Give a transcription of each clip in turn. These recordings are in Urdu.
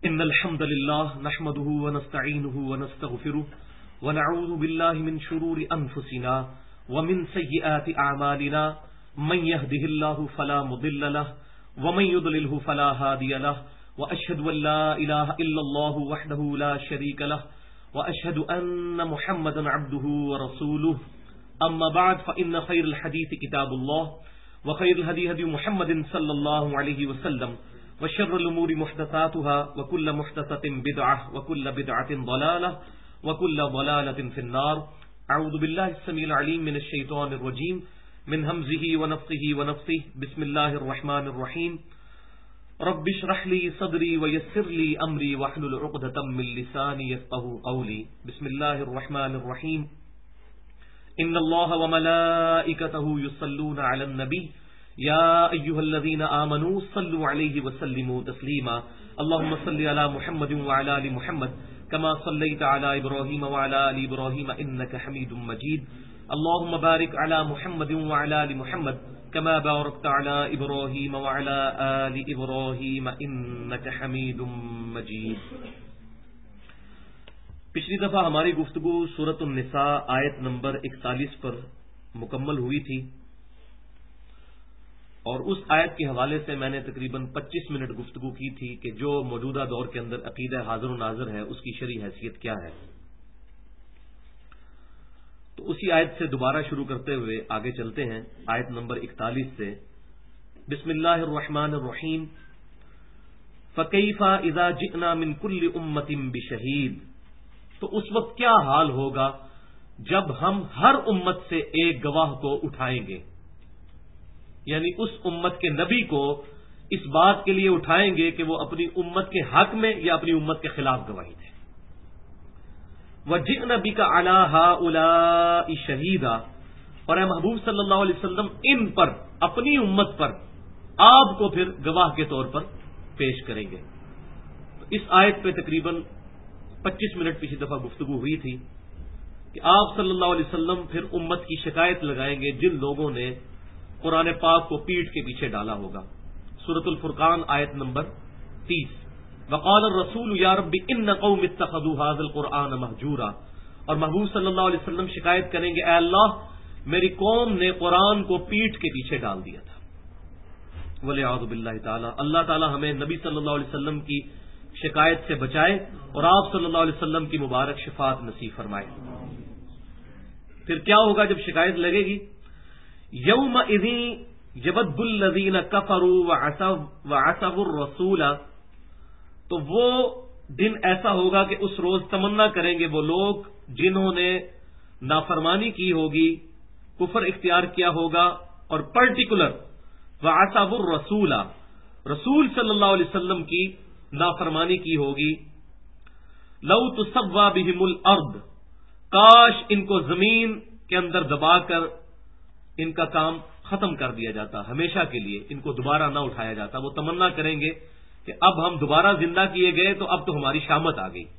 إن الحمد لله نحمده ونستعينه ونستغفره ونعوذ بالله من شرور أنفسنا ومن سيئات أعمالنا من يهده الله فلا مضل له ومن يضلله فلا هادي له وأشهد أن لا إله إلا الله وحده لا شريك له وأشهد أن محمدا عبده ورسوله أما بعد فإن خير الحديث كتاب الله وخير الهدي هدي محمد صلى الله عليه وسلم وشر الأمور محدثاتها وكل محدثة بدعة وكل بدعة ضلالة وكل ضلالة في النار. أعوذ بالله السميع العليم من الشيطان الرجيم من همزه ونفخه ونفثه. بسم الله الرحمن الرحيم. رب اشرح لي صدري ويسر لي أمري واحلل عقدة من لساني يفقهوا قولي. بسم الله الرحمن الرحيم. إن الله وملائكته يصلون على النبي يا أيها الذين آمنوا صلوا عليه وسلموا تسليما. اللهم صل على محمد وعلى آل محمد كما صليت على إبراهيم وعلى آل إبراهيم إنك حميد مجيد. اللهم بارك على محمد وعلى آل محمد كما باركت على إبراهيم وعلى آل إبراهيم إنك حميد مجيد. پچھلی دفعہ ہماری گفتگو سورۃ النساء آیت نمبر 41 پر مکمل ہوئی تھی اور اس آیت کے حوالے سے میں نے تقریباً 25 منٹ گفتگو کی تھی کہ جو موجودہ دور کے اندر عقیدہ حاضر و ناظر ہے اس کی شرعی حیثیت کیا ہے. تو اسی آیت سے دوبارہ شروع کرتے ہوئے آگے چلتے ہیں آیت نمبر 41 سے. بسم اللہ الرحمن الرحیم. فَكَيْفَ إِذَا جِئْنَا مِنْ كُلِّ أُمَّةٍ بِشَهِيدٍ. تو اس وقت کیا حال ہوگا جب ہم ہر امت سے ایک گواہ کو اٹھائیں گے، یعنی اس امت کے نبی کو اس بات کے لیے اٹھائیں گے کہ وہ اپنی امت کے حق میں یا اپنی امت کے خلاف گواہی دیں. وَجِئْنَا بِكَ عَلَىٰ هَٰؤُلَاءِ شَهِيدًا. اور اے محبوب صلی اللہ علیہ وسلم ان پر، اپنی امت پر آپ کو پھر گواہ کے طور پر پیش کریں گے. تو اس آیت پہ تقریباً 25 منٹ پچھلی دفعہ گفتگو ہوئی تھی کہ آپ صلی اللہ علیہ وسلم پھر امت کی شکایت لگائیں گے جن لوگوں نے قرآن پاک کو پیٹھ کے پیچھے ڈالا ہوگا. سورۃ الفرقان آیت نمبر 30. وقال الرسول یا رب ان قوم اتخذوا هذا القرآن مہجورا. اور محبوب صلی اللہ علیہ وسلم شکایت کریں گے اے اللہ میری قوم نے قرآن کو پیٹھ کے پیچھے ڈال دیا تھا. والعیاذ باللہ تعالی. اللہ تعالی ہمیں نبی صلی اللہ علیہ وسلم کی شکایت سے بچائے اور آپ صلی اللہ علیہ وسلم کی مبارک شفاعت نصیب فرمائے. پھر کیا ہوگا جب شکایت لگے گی؟ یومئذ یود الذین کفروا وعصوا الرسول. تو وہ دن ایسا ہوگا کہ اس روز تمنا کریں گے وہ لوگ جنہوں نے نافرمانی کی ہوگی، کفر اختیار کیا ہوگا، اور پرٹیکولر وعصوا الرسول، رسول صلی اللہ علیہ وسلم کی نافرمانی کی ہوگی. لو تسوا بہم الارض. کاش ان کو زمین کے اندر دبا کر ان کا کام ختم کر دیا جاتا، ہمیشہ کے لیے ان کو دوبارہ نہ اٹھایا جاتا. وہ تمنا کریں گے کہ اب ہم دوبارہ زندہ کیے گئے تو اب تو ہماری شامت آ گئی.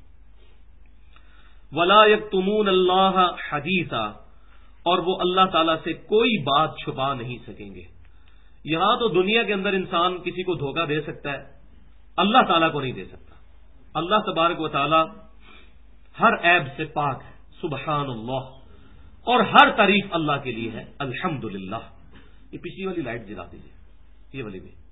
ولا یکتمون اللہ حدیثا. اور وہ اللہ تعالی سے کوئی بات چھپا نہیں سکیں گے. یہاں تو دنیا کے اندر انسان کسی کو دھوکہ دے سکتا ہے، اللہ تعالیٰ کو نہیں دے سکتا. اللہ تبارک و تعالیٰ ہر عیب سے پاک ہے، سبحان اللہ. اور ہر تعریف اللہ کے لیے ہے، الحمدللہ. یہ پچھلی والی لائٹ جلا دیجیے، یہ والی بھی.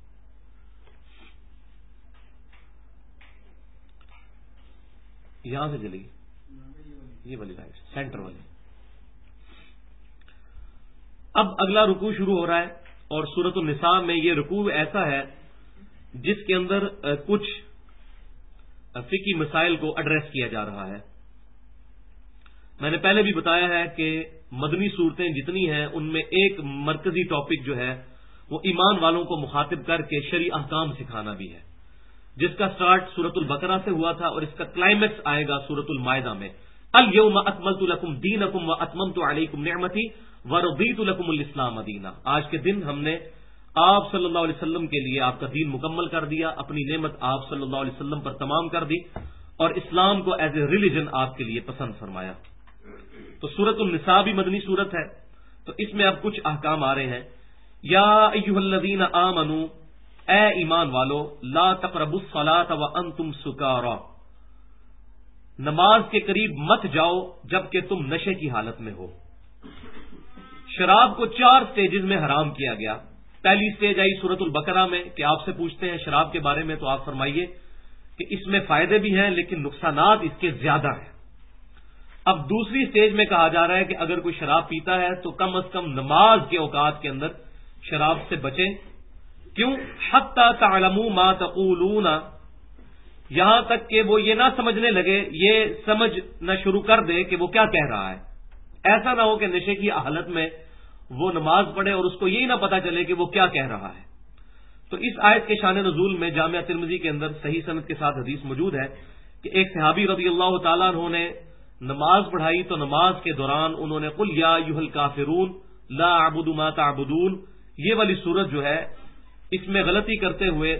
یہاں سے جلے گی یہ والی لائٹ سینٹر والی. اب اگلا رکوع شروع ہو رہا ہے اور سورۃ النساء میں یہ رکوع ایسا ہے جس کے اندر کچھ فقہی مسائل کو ایڈریس کیا جا رہا ہے. میں نے پہلے بھی بتایا ہے کہ مدنی صورتیں جتنی ہیں ان میں ایک مرکزی ٹاپک جو ہے وہ ایمان والوں کو مخاطب کر کے شرعی احکام سکھانا بھی ہے، جس کا سٹارٹ سورۃ البقرہ سے ہوا تھا اور اس کا کلائمیکس آئے گا سورۃ المائدہ میں. الیوم اکملت لکم دینکم واتممت علیکم نعمتی ورضیت لکم الاسلام دینا. آج کے دن ہم نے آپ صلی اللہ علیہ وسلم کے لیے آپ کا دین مکمل کر دیا، اپنی نعمت آپ صلی اللہ علیہ وسلم پر تمام کر دی اور اسلام کو ایز اے ریلیجن آپ کے لیے پسند فرمایا. تو سورۃ النساء بھی مدنی سورت ہے، تو اس میں اب کچھ احکام آ رہے ہیں. یا ایھا الذین آمنوا، اے ایمان والو لا تقربوا الصلاۃ وانتم سکارى، نماز کے قریب مت جاؤ جبکہ تم نشے کی حالت میں ہو۔ شراب کو 4 سٹیجز میں حرام کیا گیا۔ پہلی سٹیج آئی سورۃ البقرہ میں کہ آپ سے پوچھتے ہیں شراب کے بارے میں، تو آپ فرمائیے کہ اس میں فائدے بھی ہیں لیکن نقصانات اس کے زیادہ ہیں۔ اب دوسری سٹیج میں کہا جا رہا ہے کہ اگر کوئی شراب پیتا ہے تو کم از کم نماز کے اوقات کے اندر شراب سے بچیں۔ کیوں؟ حتی تعلموا ما تقولون، یہاں تک کہ وہ یہ نہ سمجھنے لگے، یہ سمجھنا شروع کر دے کہ وہ کیا کہہ رہا ہے۔ ایسا نہ ہو کہ نشے کی حالت میں وہ نماز پڑھے اور اس کو یہی نہ پتا چلے کہ وہ کیا کہہ رہا ہے۔ تو اس آیت کے شان نزول میں جامعہ ترمذی کے اندر صحیح سند کے ساتھ حدیث موجود ہے کہ ایک صحابی رضی اللہ تعالیٰ عنہ نے نماز پڑھائی تو نماز کے دوران انہوں نے قل یا ایھا الکافرون لا اعبد ما تعبدون، یہ والی سورت جو ہے اس میں غلطی کرتے ہوئے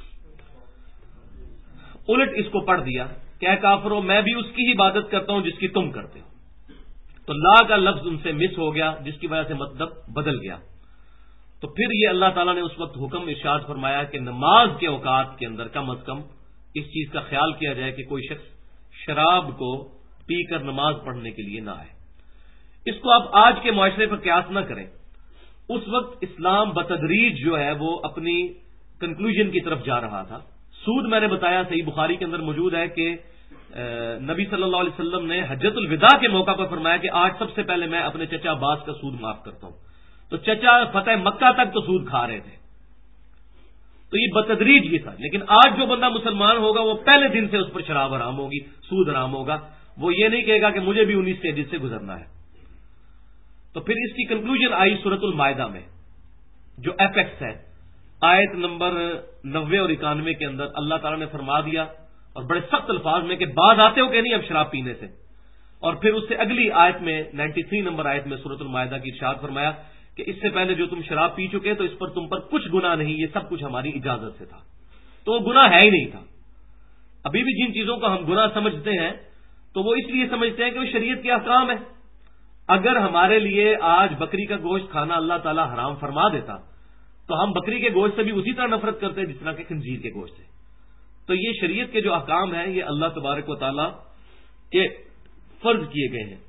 الٹ اس کو پڑھ دیا کہ اے کافرو میں بھی اس کی ہی عبادت کرتا ہوں جس کی تم کرتے ہو، تو لا کا لفظ ان سے مس ہو گیا جس کی وجہ سے مطلب بدل گیا۔ تو پھر یہ اللہ تعالیٰ نے اس وقت حکم ارشاد فرمایا کہ نماز کے اوقات کے اندر کم از کم اس چیز کا خیال کیا جائے کہ کوئی شخص شراب کو پی کر نماز پڑھنے کے لیے نہ آئے۔ اس کو آپ آج کے معاشرے پر قیاس نہ کریں۔ اس وقت اسلام بتدریج جو ہے وہ اپنی کنکلوژن کی طرف جا رہا تھا۔ سود میں نے بتایا صحیح بخاری کے اندر موجود ہے کہ نبی صلی اللہ علیہ وسلم نے حجۃ الوداع کے موقع پر فرمایا کہ آج سب سے پہلے میں اپنے چچا عباس کا سود معاف کرتا ہوں، تو چچا فتح مکہ تک تو سود کھا رہے تھے، تو یہ بتدریج ہی تھا۔ لیکن آج جو بندہ مسلمان ہوگا وہ پہلے دن سے اس پر شراب حرام ہوگی، سود حرام ہوگا، وہ یہ نہیں کہے گا کہ مجھے بھی 19 سٹیجز سے گزرنا ہے۔ تو پھر اس کی کنکلوژن آئی سورۃ المائدہ میں جو ایپیکس ہے، آیت نمبر 90 اور 91 کے اندر اللہ تعالیٰ نے فرما دیا اور بڑے سخت الفاظ میں کہ بعد آتے ہو کہ نہیں اب شراب پینے سے، اور پھر اس سے اگلی آیت میں 93 نمبر آیت میں سورۃ المائدہ کی ارشاد فرمایا کہ اس سے پہلے جو تم شراب پی چکے تو اس پر تم پر کچھ گناہ نہیں، یہ سب کچھ ہماری اجازت سے تھا۔ تو وہ گناہ ہے ہی نہیں تھا۔ ابھی بھی جن چیزوں کو ہم گناہ سمجھتے ہیں تو وہ اس لیے سمجھتے ہیں کہ وہ شریعت کے احکام ہے۔ اگر ہمارے لیے آج بکری کا گوشت کھانا اللہ تعالیٰ حرام فرما دیتا تو ہم بکری کے گوشت سے بھی اسی طرح نفرت کرتے جس طرح کے خنزیر کے گوشت سے۔ تو یہ شریعت کے جو احکام ہیں یہ اللہ تبارک و تعالیٰ کے فرض کیے گئے ہیں۔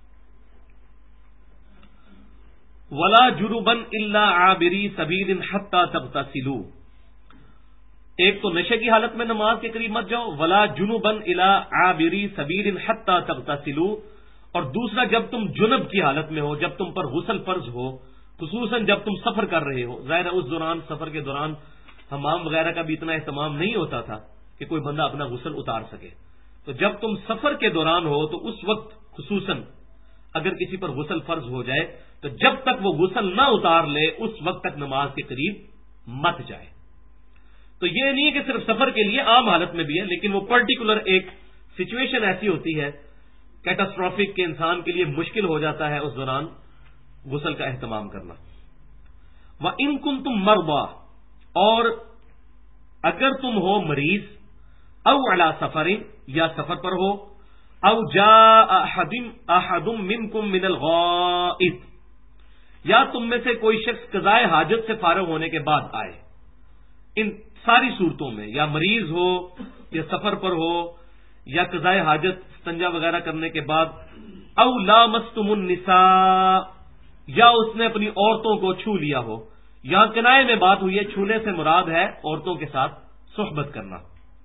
ولا جنبا الا عابری سبیل حتى تغتسلوا، ایک تو نشے کی حالت میں نماز کے قریب مت جاؤ، ولا جنبا الا عابری سبیل حتى تغتسلوا، اور دوسرا جب تم جنب کی حالت میں ہو، جب تم پر غسل فرض ہو، خصوصاً جب تم سفر کر رہے ہو۔ ظاہر ہے اس دوران سفر کے دوران حمام وغیرہ کا بھی اتنا اہتمام نہیں ہوتا تھا کہ کوئی بندہ اپنا غسل اتار سکے، تو جب تم سفر کے دوران ہو تو اس وقت خصوصاً اگر کسی پر غسل فرض ہو جائے تو جب تک وہ غسل نہ اتار لے اس وقت تک نماز کے قریب مت جائے۔ تو یہ نہیں ہے کہ صرف سفر کے لیے، عام حالت میں بھی ہے، لیکن وہ پرٹیکولر ایک سچویشن ایسی ہوتی ہے کیٹاسٹرافک کے انسان کے لیے مشکل ہو جاتا ہے اس دوران غسل کا اہتمام کرنا۔ وَإِن كُنتُم مَّرْضَىٰ، اور اگر تم ہو مریض، او علی سفر، یا سفر پر ہو، او جاء احد منکم من الغائط، یا تم میں سے کوئی شخص قضائے حاجت سے فارغ ہونے کے بعد آئے۔ ان ساری صورتوں میں یا مریض ہو یا سفر پر ہو یا قضائے حاجت استنجا وغیرہ کرنے کے بعد، او لامستم النساء، یا اس نے اپنی عورتوں کو چھو لیا ہو۔ یہاں کنائے میں بات ہوئی ہے، چھونے سے مراد ہے عورتوں کے ساتھ صحبت کرنا۔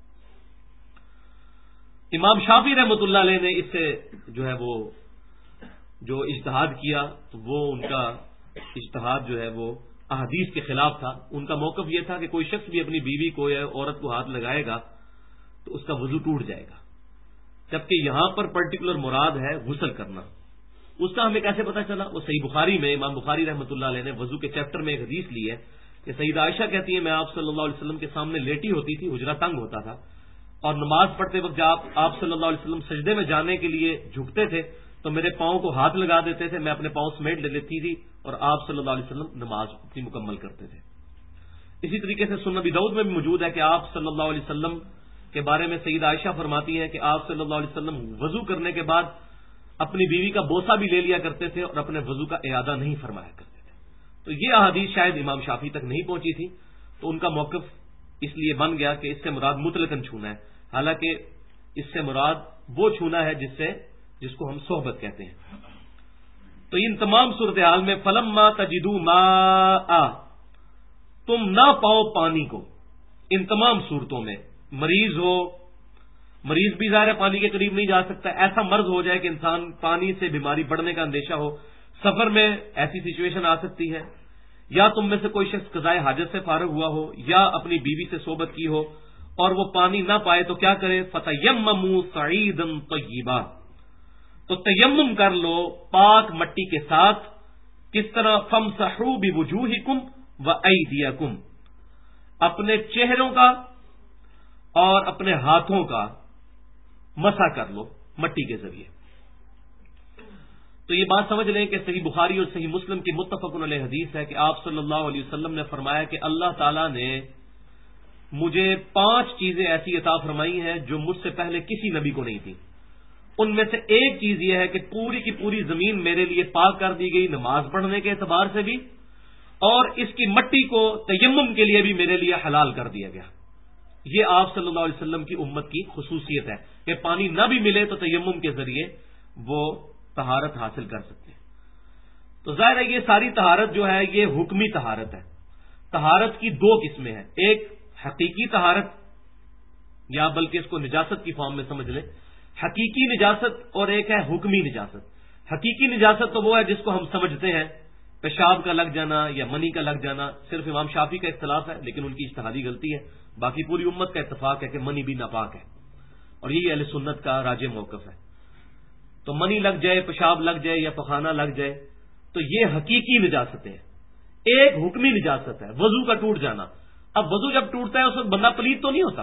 امام شافعی رحمۃ اللہ علیہ نے اس سے جو ہے وہ جو اجتہاد کیا تو وہ ان کا اجتہاد جو ہے وہ احادیث کے خلاف تھا۔ ان کا موقف یہ تھا کہ کوئی شخص بھی اپنی بیوی کو یا عورت کو ہاتھ لگائے گا تو اس کا وضو ٹوٹ جائے گا، جبکہ یہاں پر پرٹیکولر مراد ہے غسل کرنا۔ اس کا ہمیں کیسے پتہ چلا؟ وہ صحیح بخاری میں امام بخاری رحمۃ اللہ علیہ نے وضو کے چیپٹر میں ایک حدیث لی ہے کہ سیدہ عائشہ کہتی ہے میں آپ صلی اللہ علیہ وسلم کے سامنے لیٹی ہوتی تھی، حجرہ تنگ ہوتا تھا، اور نماز پڑھتے وقت جب آپ صلی اللہ علیہ وسلم سجدے میں جانے کے لیے جھکتے تھے تو میرے پاؤں کو ہاتھ لگا دیتے تھے، میں اپنے پاؤں سمیٹ لے لیتی تھی اور آپ صلی اللہ علیہ وسلم نماز اپنی مکمل کرتے تھے۔ اسی طریقے سے سنن نبی داؤد میں بھی موجود ہے کہ آپ صلی اللہ علیہ وسلم کے بارے میں سیدہ عائشہ فرماتی ہیں کہ آپ صلی اللہ علیہ وسلم وضو کرنے کے بعد اپنی بیوی کا بوسہ بھی لے لیا کرتے تھے اور اپنے وضو کا اعادہ نہیں فرمایا کرتے تھے۔ تو یہ احادیث شاید امام شافعی تک نہیں پہنچی تھی، تو ان کا موقف اس لیے بن گیا کہ اس سے مراد مطلقاً چھونا ہے، حالانکہ اس سے مراد وہ چھونا ہے جس کو ہم صحبت کہتے ہیں۔ تو ان تمام صورتحال میں فلما تجدوا ماء، تم نہ پاؤ پانی کو، ان تمام صورتوں میں مریض ہو، مریض بھی ظاہر پانی کے قریب نہیں جا سکتا، ایسا مرض ہو جائے کہ انسان پانی سے بیماری بڑھنے کا اندیشہ ہو، سفر میں ایسی سچویشن آ سکتی ہے، یا تم میں سے کوئی شخص قضائے حاجت سے فارغ ہوا ہو یا اپنی بیوی سے صحبت کی ہو اور وہ پانی نہ پائے تو کیا کرے؟ فتیمموا صعیدا طیبا، تو تیمم کر لو پاک مٹی کے ساتھ۔ کس طرح؟ فامسحوا بوجوہکم وایدیکم، اپنے چہروں کا اور اپنے ہاتھوں کا مسح کر لو مٹی کے ذریعے۔ تو یہ بات سمجھ لیں کہ صحیح بخاری اور صحیح مسلم کی متفق علیہ حدیث ہے کہ آپ صلی اللہ علیہ وسلم نے فرمایا کہ اللہ تعالیٰ نے مجھے 5 چیزیں ایسی عطا فرمائی ہیں جو مجھ سے پہلے کسی نبی کو نہیں تھی۔ ان میں سے ایک چیز یہ ہے کہ پوری کی پوری زمین میرے لیے پاک کر دی گئی، نماز پڑھنے کے اعتبار سے بھی، اور اس کی مٹی کو تیمم کے لیے بھی میرے لیے حلال کر دیا گیا۔ یہ آپ صلی اللہ علیہ وسلم کی امت کی خصوصیت ہے کہ پانی نہ بھی ملے تو تیمم کے ذریعے وہ طہارت حاصل کر سکتے ہیں۔ تو ظاہر ہے یہ ساری طہارت جو ہے یہ حکمی طہارت ہے۔ طہارت کی 2 قسمیں ہیں، ایک حقیقی طہارت، یا بلکہ اس کو نجاست کی فارم میں سمجھ لیں، حقیقی نجاست، اور ایک ہے حکمی نجاست۔ حقیقی نجاست تو وہ ہے جس کو ہم سمجھتے ہیں، پیشاب کا لگ جانا یا منی کا لگ جانا، صرف امام شافعی کا اختلاف ہے لیکن ان کی اجتہادی غلطی ہے، باقی پوری امت کا اتفاق ہے کہ منی بھی ناپاک ہے، اور یہی اہل سنت کا راجح موقف ہے۔ تو منی لگ جائے، پیشاب لگ جائے یا پخانہ لگ جائے تو یہ حقیقی نجاست ہے۔ ایک حکمی نجاست ہے، وضو کا ٹوٹ جانا۔ اب وضو جب ٹوٹتا ہے اس وقت بندہ پلید تو نہیں ہوتا،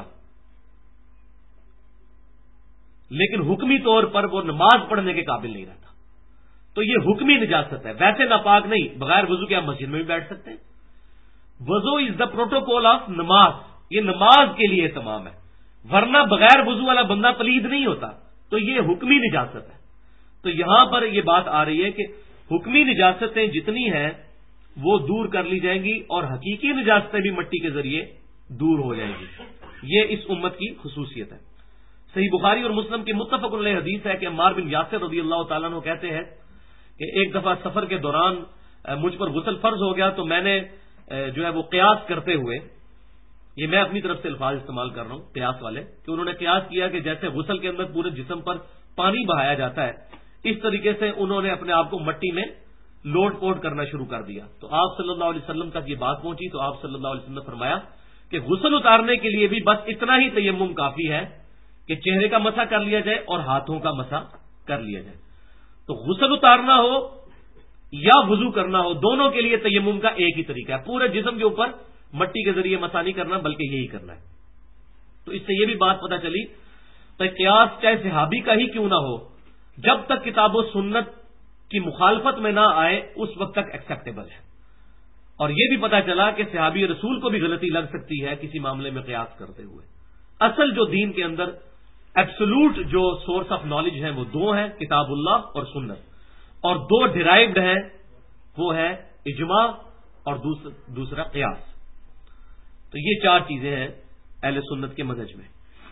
لیکن حکمی طور پر وہ نماز پڑھنے کے قابل نہیں رہتا، تو یہ حکمی نجاست ہے، ویسے ناپاک نہیں۔ بغیر وضو کے آپ مسجد میں بھی بیٹھ سکتے ہیں۔ وضو از دا پروٹوکول آف نماز، یہ نماز کے لیے تمام ہے، ورنہ بغیر وضو والا بندہ پلید نہیں ہوتا، تو یہ حکمی نجاست ہے۔ تو یہاں پر یہ بات آ رہی ہے کہ حکمی نجاستیں جتنی ہیں وہ دور کر لی جائیں گی اور حقیقی نجاستیں بھی مٹی کے ذریعے دور ہو جائیں گی۔ یہ اس امت کی خصوصیت ہے۔ صحیح بخاری اور مسلم کی متفق علیہ حدیث ہے کہ عمار بن یاسر رضی اللہ تعالیٰ عنہ کہتے ہیں کہ ایک دفعہ سفر کے دوران مجھ پر غسل فرض ہو گیا، تو میں نے جو ہے وہ قیاس کرتے ہوئے، یہ میں اپنی طرف سے الفاظ استعمال کر رہا ہوں قیاس والے، کہ انہوں نے قیاس کیا کہ جیسے غسل کے اندر پورے جسم پر پانی بہایا جاتا ہے، اس طریقے سے انہوں نے اپنے آپ کو مٹی میں لوٹ پوٹ کرنا شروع کر دیا۔ تو آپ صلی اللہ علیہ وسلم تک یہ بات پہنچی تو آپ صلی اللہ علیہ وسلم نے فرمایا کہ غسل اتارنے کے لیے بھی بس اتنا ہی تیمم کافی ہے کہ چہرے کا مسح کر لیا جائے اور ہاتھوں کا مسح کر لیا جائے۔ تو غسل اتارنا ہو یا وضو کرنا ہو، دونوں کے لیے تیمم کا ایک ہی طریقہ ہے، پورے جسم کے اوپر مٹی کے ذریعے مسح نہیں کرنا بلکہ یہی کرنا ہے۔ تو اس سے یہ بھی بات پتہ چلی تو قیاس چاہے صحابی کا ہی کیوں نہ ہو، جب تک کتاب و سنت کی مخالفت میں نہ آئے اس وقت تک ایکسیپٹیبل ہے۔ اور یہ بھی پتہ چلا کہ صحابی رسول کو بھی غلطی لگ سکتی ہے کسی معاملے میں قیاس کرتے ہوئے۔ اصل جو دین کے اندر ایبسولوٹ جو سورس آف نالج ہیں وہ 2 ہیں، کتاب اللہ اور سنت، اور 2 ڈیرائیوڈ ہیں، وہ ہے اجماع اور دوسرا قیاس۔ تو یہ 4 چیزیں ہیں اہل سنت کے منہج میں۔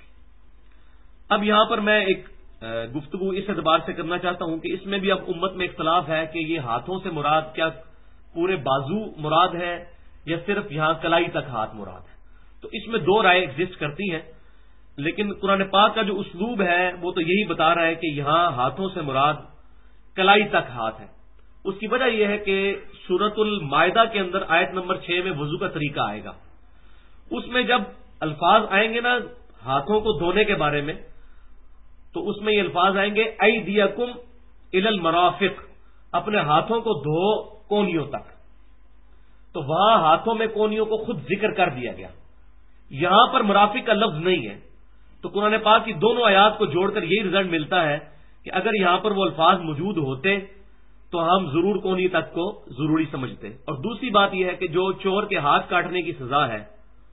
اب یہاں پر میں ایک گفتگو اس اعتبار سے کرنا چاہتا ہوں کہ اس میں بھی اب امت میں اختلاف ہے کہ یہ ہاتھوں سے مراد کیا پورے بازو مراد ہے یا صرف یہاں کلائی تک ہاتھ مراد ہے۔ تو اس میں 2 رائے ایگزسٹ کرتی ہیں، لیکن قرآن پاک کا جو اسلوب ہے وہ تو یہی بتا رہا ہے کہ یہاں ہاتھوں سے مراد کلائی تک ہاتھ ہے۔ اس کی وجہ یہ ہے کہ سورۃ المائدہ کے اندر آیت نمبر 6 میں وضو کا طریقہ آئے گا، اس میں جب الفاظ آئیں گے نا ہاتھوں کو دھونے کے بارے میں، تو اس میں یہ الفاظ آئیں گے ایدیکم الی المرافق، اپنے ہاتھوں کو دھو کونیوں تک۔ تو وہاں ہاتھوں میں کونیوں کو خود ذکر کر دیا گیا، یہاں پر مرافق کا لفظ نہیں ہے۔ تو قرآن پاک کی دونوں آیات کو جوڑ کر یہی رزلٹ ملتا ہے کہ اگر یہاں پر وہ الفاظ موجود ہوتے تو ہم ضرور کونی تک کو ضروری سمجھتے۔ اور دوسری بات یہ ہے کہ جو چور کے ہاتھ کاٹنے کی سزا ہے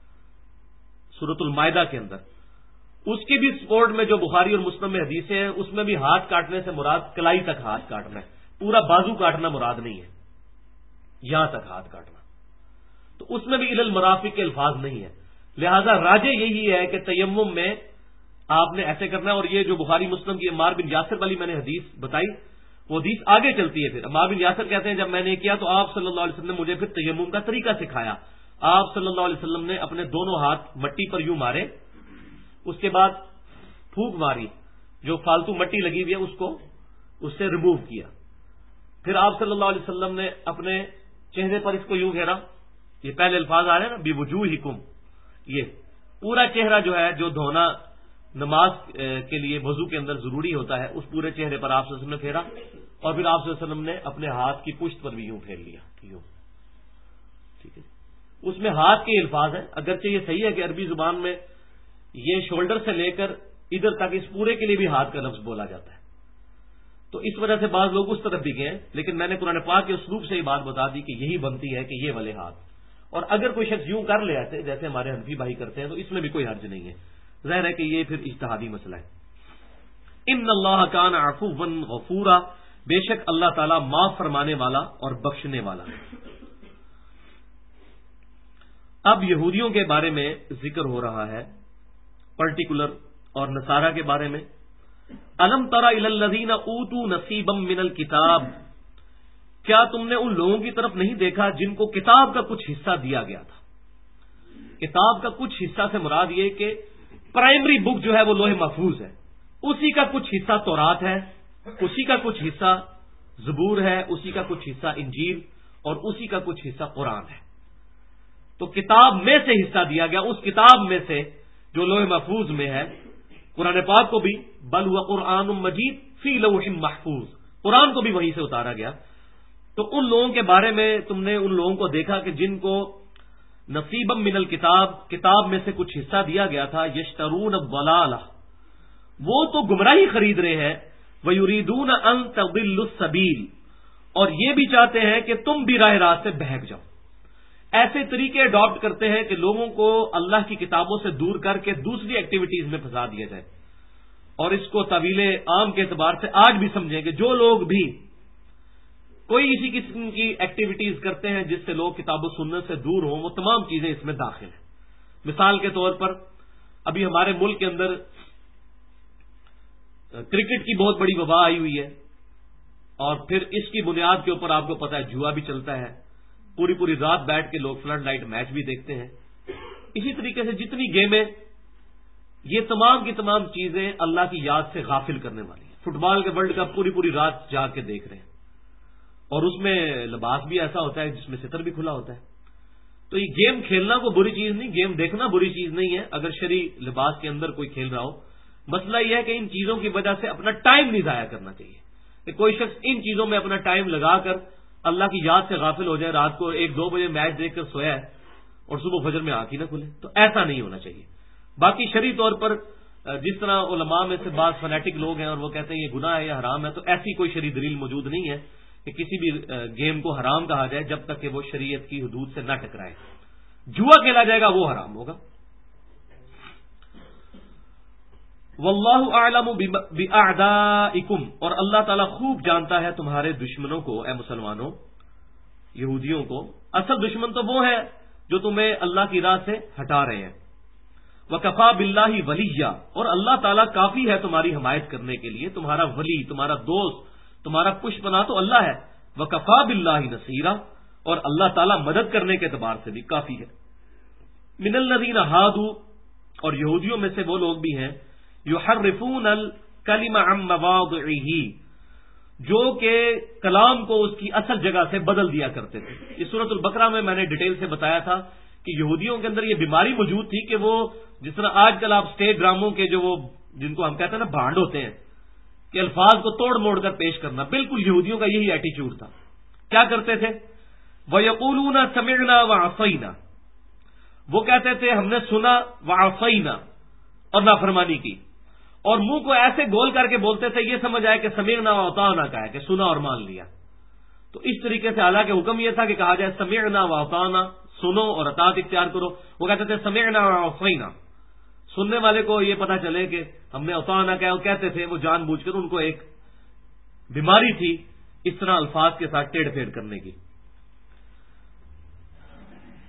سورۃ المائدہ کے اندر، اس کی بھی سپورٹ میں جو بخاری اور مسلم میں حدیثیں ہیں اس میں بھی ہاتھ کاٹنے سے مراد کلائی تک ہاتھ کاٹنا ہے، پورا بازو کاٹنا مراد نہیں ہے، یہاں تک ہاتھ کاٹنا۔ تو تو اس میں بھی الی المرافق کے الفاظ نہیں ہے. لہذا راجح یہی ہے کہ تیمم میں آپ نے ایسے کرنا ہے. اور یہ جو بخاری مسلم کی عمار بن یاسر والی میں نے حدیث بتائی وہ حدیث آگے چلتی ہے. پھر عمار بن یاسر کہتے ہیں جب میں نے کیا تو آپ صلی اللہ علیہ وسلم نے مجھے پھر تیمم کا طریقہ سکھایا. آپ صلی اللہ علیہ وسلم نے اپنے دونوں ہاتھ مٹی پر یوں مارے, اس کے بعد پھونک ماری, جو فالتو مٹی لگی ہوئی ہے اس سے ریموو کیا. پھر آپ صلی اللہ علیہ وسلم نے اپنے چہرے پر اس کو یوں گھیرا. یہ پہلے الفاظ آ رہے ہیں نا, بِوُجُوهِكُمْ, یہ پورا چہرہ جو ہے جو دھونا نماز کے لیے وضو کے اندر ضروری ہوتا ہے, اس پورے چہرے پر آپ صلی اللہ علیہ وسلم نے پھیرا. اور پھر آپ صلی اللہ علیہ وسلم نے اپنے ہاتھ کی پشت پر بھی یوں پھیر لیا, یوں. ٹھیک ہے, اس میں ہاتھ کے الفاظ ہیں. اگرچہ یہ صحیح ہے کہ عربی زبان میں یہ شولڈر سے لے کر ادھر تک اس پورے کے لیے بھی ہاتھ کا لفظ بولا جاتا ہے, تو اس وجہ سے بعض لوگ اس طرف بھی گئے. لیکن میں نے قرآن پاک کے اسلوب سے یہ بات بتا دی کہ یہی بنتی ہے کہ یہ والے ہاتھ. اور اگر کوئی شخص یوں کر لے ایسے جیسے ہمارے حنفی بھائی کرتے ہیں تو اس میں بھی کوئی حرج نہیں ہے. ظاہر ہے کہ یہ پھر اجتہادی مسئلہ ہے. ان اللہ کان عفوا غفورا, بے شک اللہ تعالیٰ معاف فرمانے والا اور بخشنے والا. اب یہودیوں کے بارے میں ذکر ہو رہا ہے پرٹیکولر, اور نصارہ کے بارے میں. الم تر الی الذین اوتوا نصیبا من الکتاب, کیا تم نے ان لوگوں کی طرف نہیں دیکھا جن کو کتاب کا کچھ حصہ دیا گیا تھا. کتاب کا کچھ حصہ سے مراد یہ کہ پرائمری بک جو ہے وہ لوح محفوظ ہے, اسی کا کچھ حصہ تورات ہے, اسی کا کچھ حصہ زبور ہے, اسی کا کچھ حصہ انجیل, اور اسی کا کچھ حصہ قرآن ہے. تو کتاب میں سے حصہ دیا گیا, اس کتاب میں سے جو لوح محفوظ میں ہے. قرآن پاک کو بھی بل هو قرآن مجید فی لوح محفوظ, قرآن کو بھی وہیں سے اتارا گیا. تو ان لوگوں کے بارے میں تم نے ان لوگوں کو دیکھا کہ جن کو نصیبا من الکتاب, کتاب میں سے کچھ حصہ دیا گیا تھا. یشترون الضلالہ, وہ تو گمراہی خرید رہے ہیں. ویریدون ان تضلوا السبیل, اور یہ بھی چاہتے ہیں کہ تم بھی راہ راست سے بہک جاؤ. ایسے طریقے اڈاپٹ کرتے ہیں کہ لوگوں کو اللہ کی کتابوں سے دور کر کے دوسری ایکٹیویٹیز میں پھنسا دیا جائے. اور اس کو طویل عام کے اعتبار سے آج بھی سمجھیں کہ جو لوگ بھی کوئی اسی قسم کی ایکٹیویٹیز کرتے ہیں جس سے لوگ کتاب و سنت سے دور ہوں, وہ تمام چیزیں اس میں داخل ہیں. مثال کے طور پر ابھی ہمارے ملک کے اندر کرکٹ کی بہت بڑی وبا آئی ہوئی ہے, اور پھر اس کی بنیاد کے اوپر آپ کو پتا ہے جوا بھی چلتا ہے. پوری پوری رات بیٹھ کے لوگ فلڈ لائٹ میچ بھی دیکھتے ہیں. اسی طریقے سے جتنی گیمیں, یہ تمام کی تمام چیزیں اللہ کی یاد سے غافل کرنے والی ہیں. فٹ بال کے ورلڈ کپ پوری پوری رات جا کے دیکھ رہے ہیں, اور اس میں لباس بھی ایسا ہوتا ہے جس میں ستر بھی کھلا ہوتا ہے. تو یہ گیم کھیلنا کوئی بری چیز نہیں, گیم دیکھنا بری چیز نہیں ہے اگر شرعی لباس کے اندر کوئی کھیل رہا ہو. مسئلہ یہ ہے کہ ان چیزوں کی وجہ سے اپنا ٹائم نہیں ضائع کرنا چاہیے. کہ کوئی شخص ان چیزوں میں اپنا ٹائم لگا کر اللہ کی یاد سے غافل ہو جائے, رات کو 1-2 بجے میچ دیکھ کر سویا ہے اور صبح فجر میں آنکھ ہی نہ کھلے, تو ایسا نہیں ہونا چاہیے. باقی شرعی طور پر جس طرح علماء میں سے بعض فنیٹک لوگ ہیں اور وہ کہتے ہیں یہ گناہ ہے یا حرام ہے, تو ایسی کوئی شرعی دلیل موجود نہیں ہے کہ کسی بھی گیم کو حرام کہا جائے جب تک کہ وہ شریعت کی حدود سے نہ ٹکرائے. جوا کھیلا جائے گا وہ حرام ہوگا. واللہ اعلم باعدائکم, اور اللہ تعالیٰ خوب جانتا ہے تمہارے دشمنوں کو. اے مسلمانوں, یہودیوں کو. اصل دشمن تو وہ ہے جو تمہیں اللہ کی راہ سے ہٹا رہے ہیں. وکفا باللہ ولیہ, اور اللہ تعالیٰ کافی ہے تمہاری حمایت کرنے کے لیے. تمہارا ولی, تمہارا دوست, تمہارا پشپنا تو اللہ ہے. وکفا باللہ نصیرا, اور اللہ تعالیٰ مدد کرنے کے اعتبار سے بھی کافی ہے. من الذین ہادوا, اور یہودیوں میں سے وہ لوگ بھی ہیں یحرفون الکلم عن مواضعہ, جو کہ کلام کو اس کی اصل جگہ سے بدل دیا کرتے تھے. اس سورۃ البقرہ میں نے ڈیٹیل سے بتایا تھا کہ یہودیوں کے اندر یہ بیماری موجود تھی کہ وہ جس طرح آج کل آپ اسٹیج ڈراموں کے جو وہ جن کو ہم کہتے ہیں نا بھانڈ ہوتے ہیں, کہ الفاظ کو توڑ موڑ کر پیش کرنا, بالکل یہودیوں کا یہی ایٹیچیوڈ تھا. کیا کرتے تھے؟ وَيَقُولُونَ سَمِعْنَا وَعَصَيْنَا, وہ کہتے تھے ہم نے سنا, وَعَصَيْنَا, اور نافرمانی کی. اور منہ کو ایسے گول کر کے بولتے تھے یہ سمجھ آئے کہ سمعنا وَأَطَعْنَا کا ہے, کہ سنا اور مان لیا. تو اس طریقے سے حالانکہ حکم یہ تھا کہ کہا جائے سمعنا وَأَطَعْنَا, سنو اور اطاعت اختیار کرو. وہ کہتے تھے سمعنا وَعَصَيْنَا, سننے والے کو یہ پتا چلے کہ ہم نے اطعنا کہا, وہ کہتے تھے, وہ جان بوجھ کر, ان کو ایک بیماری تھی اس طرح الفاظ کے ساتھ ٹیڑھ پھیڑ کرنے کی.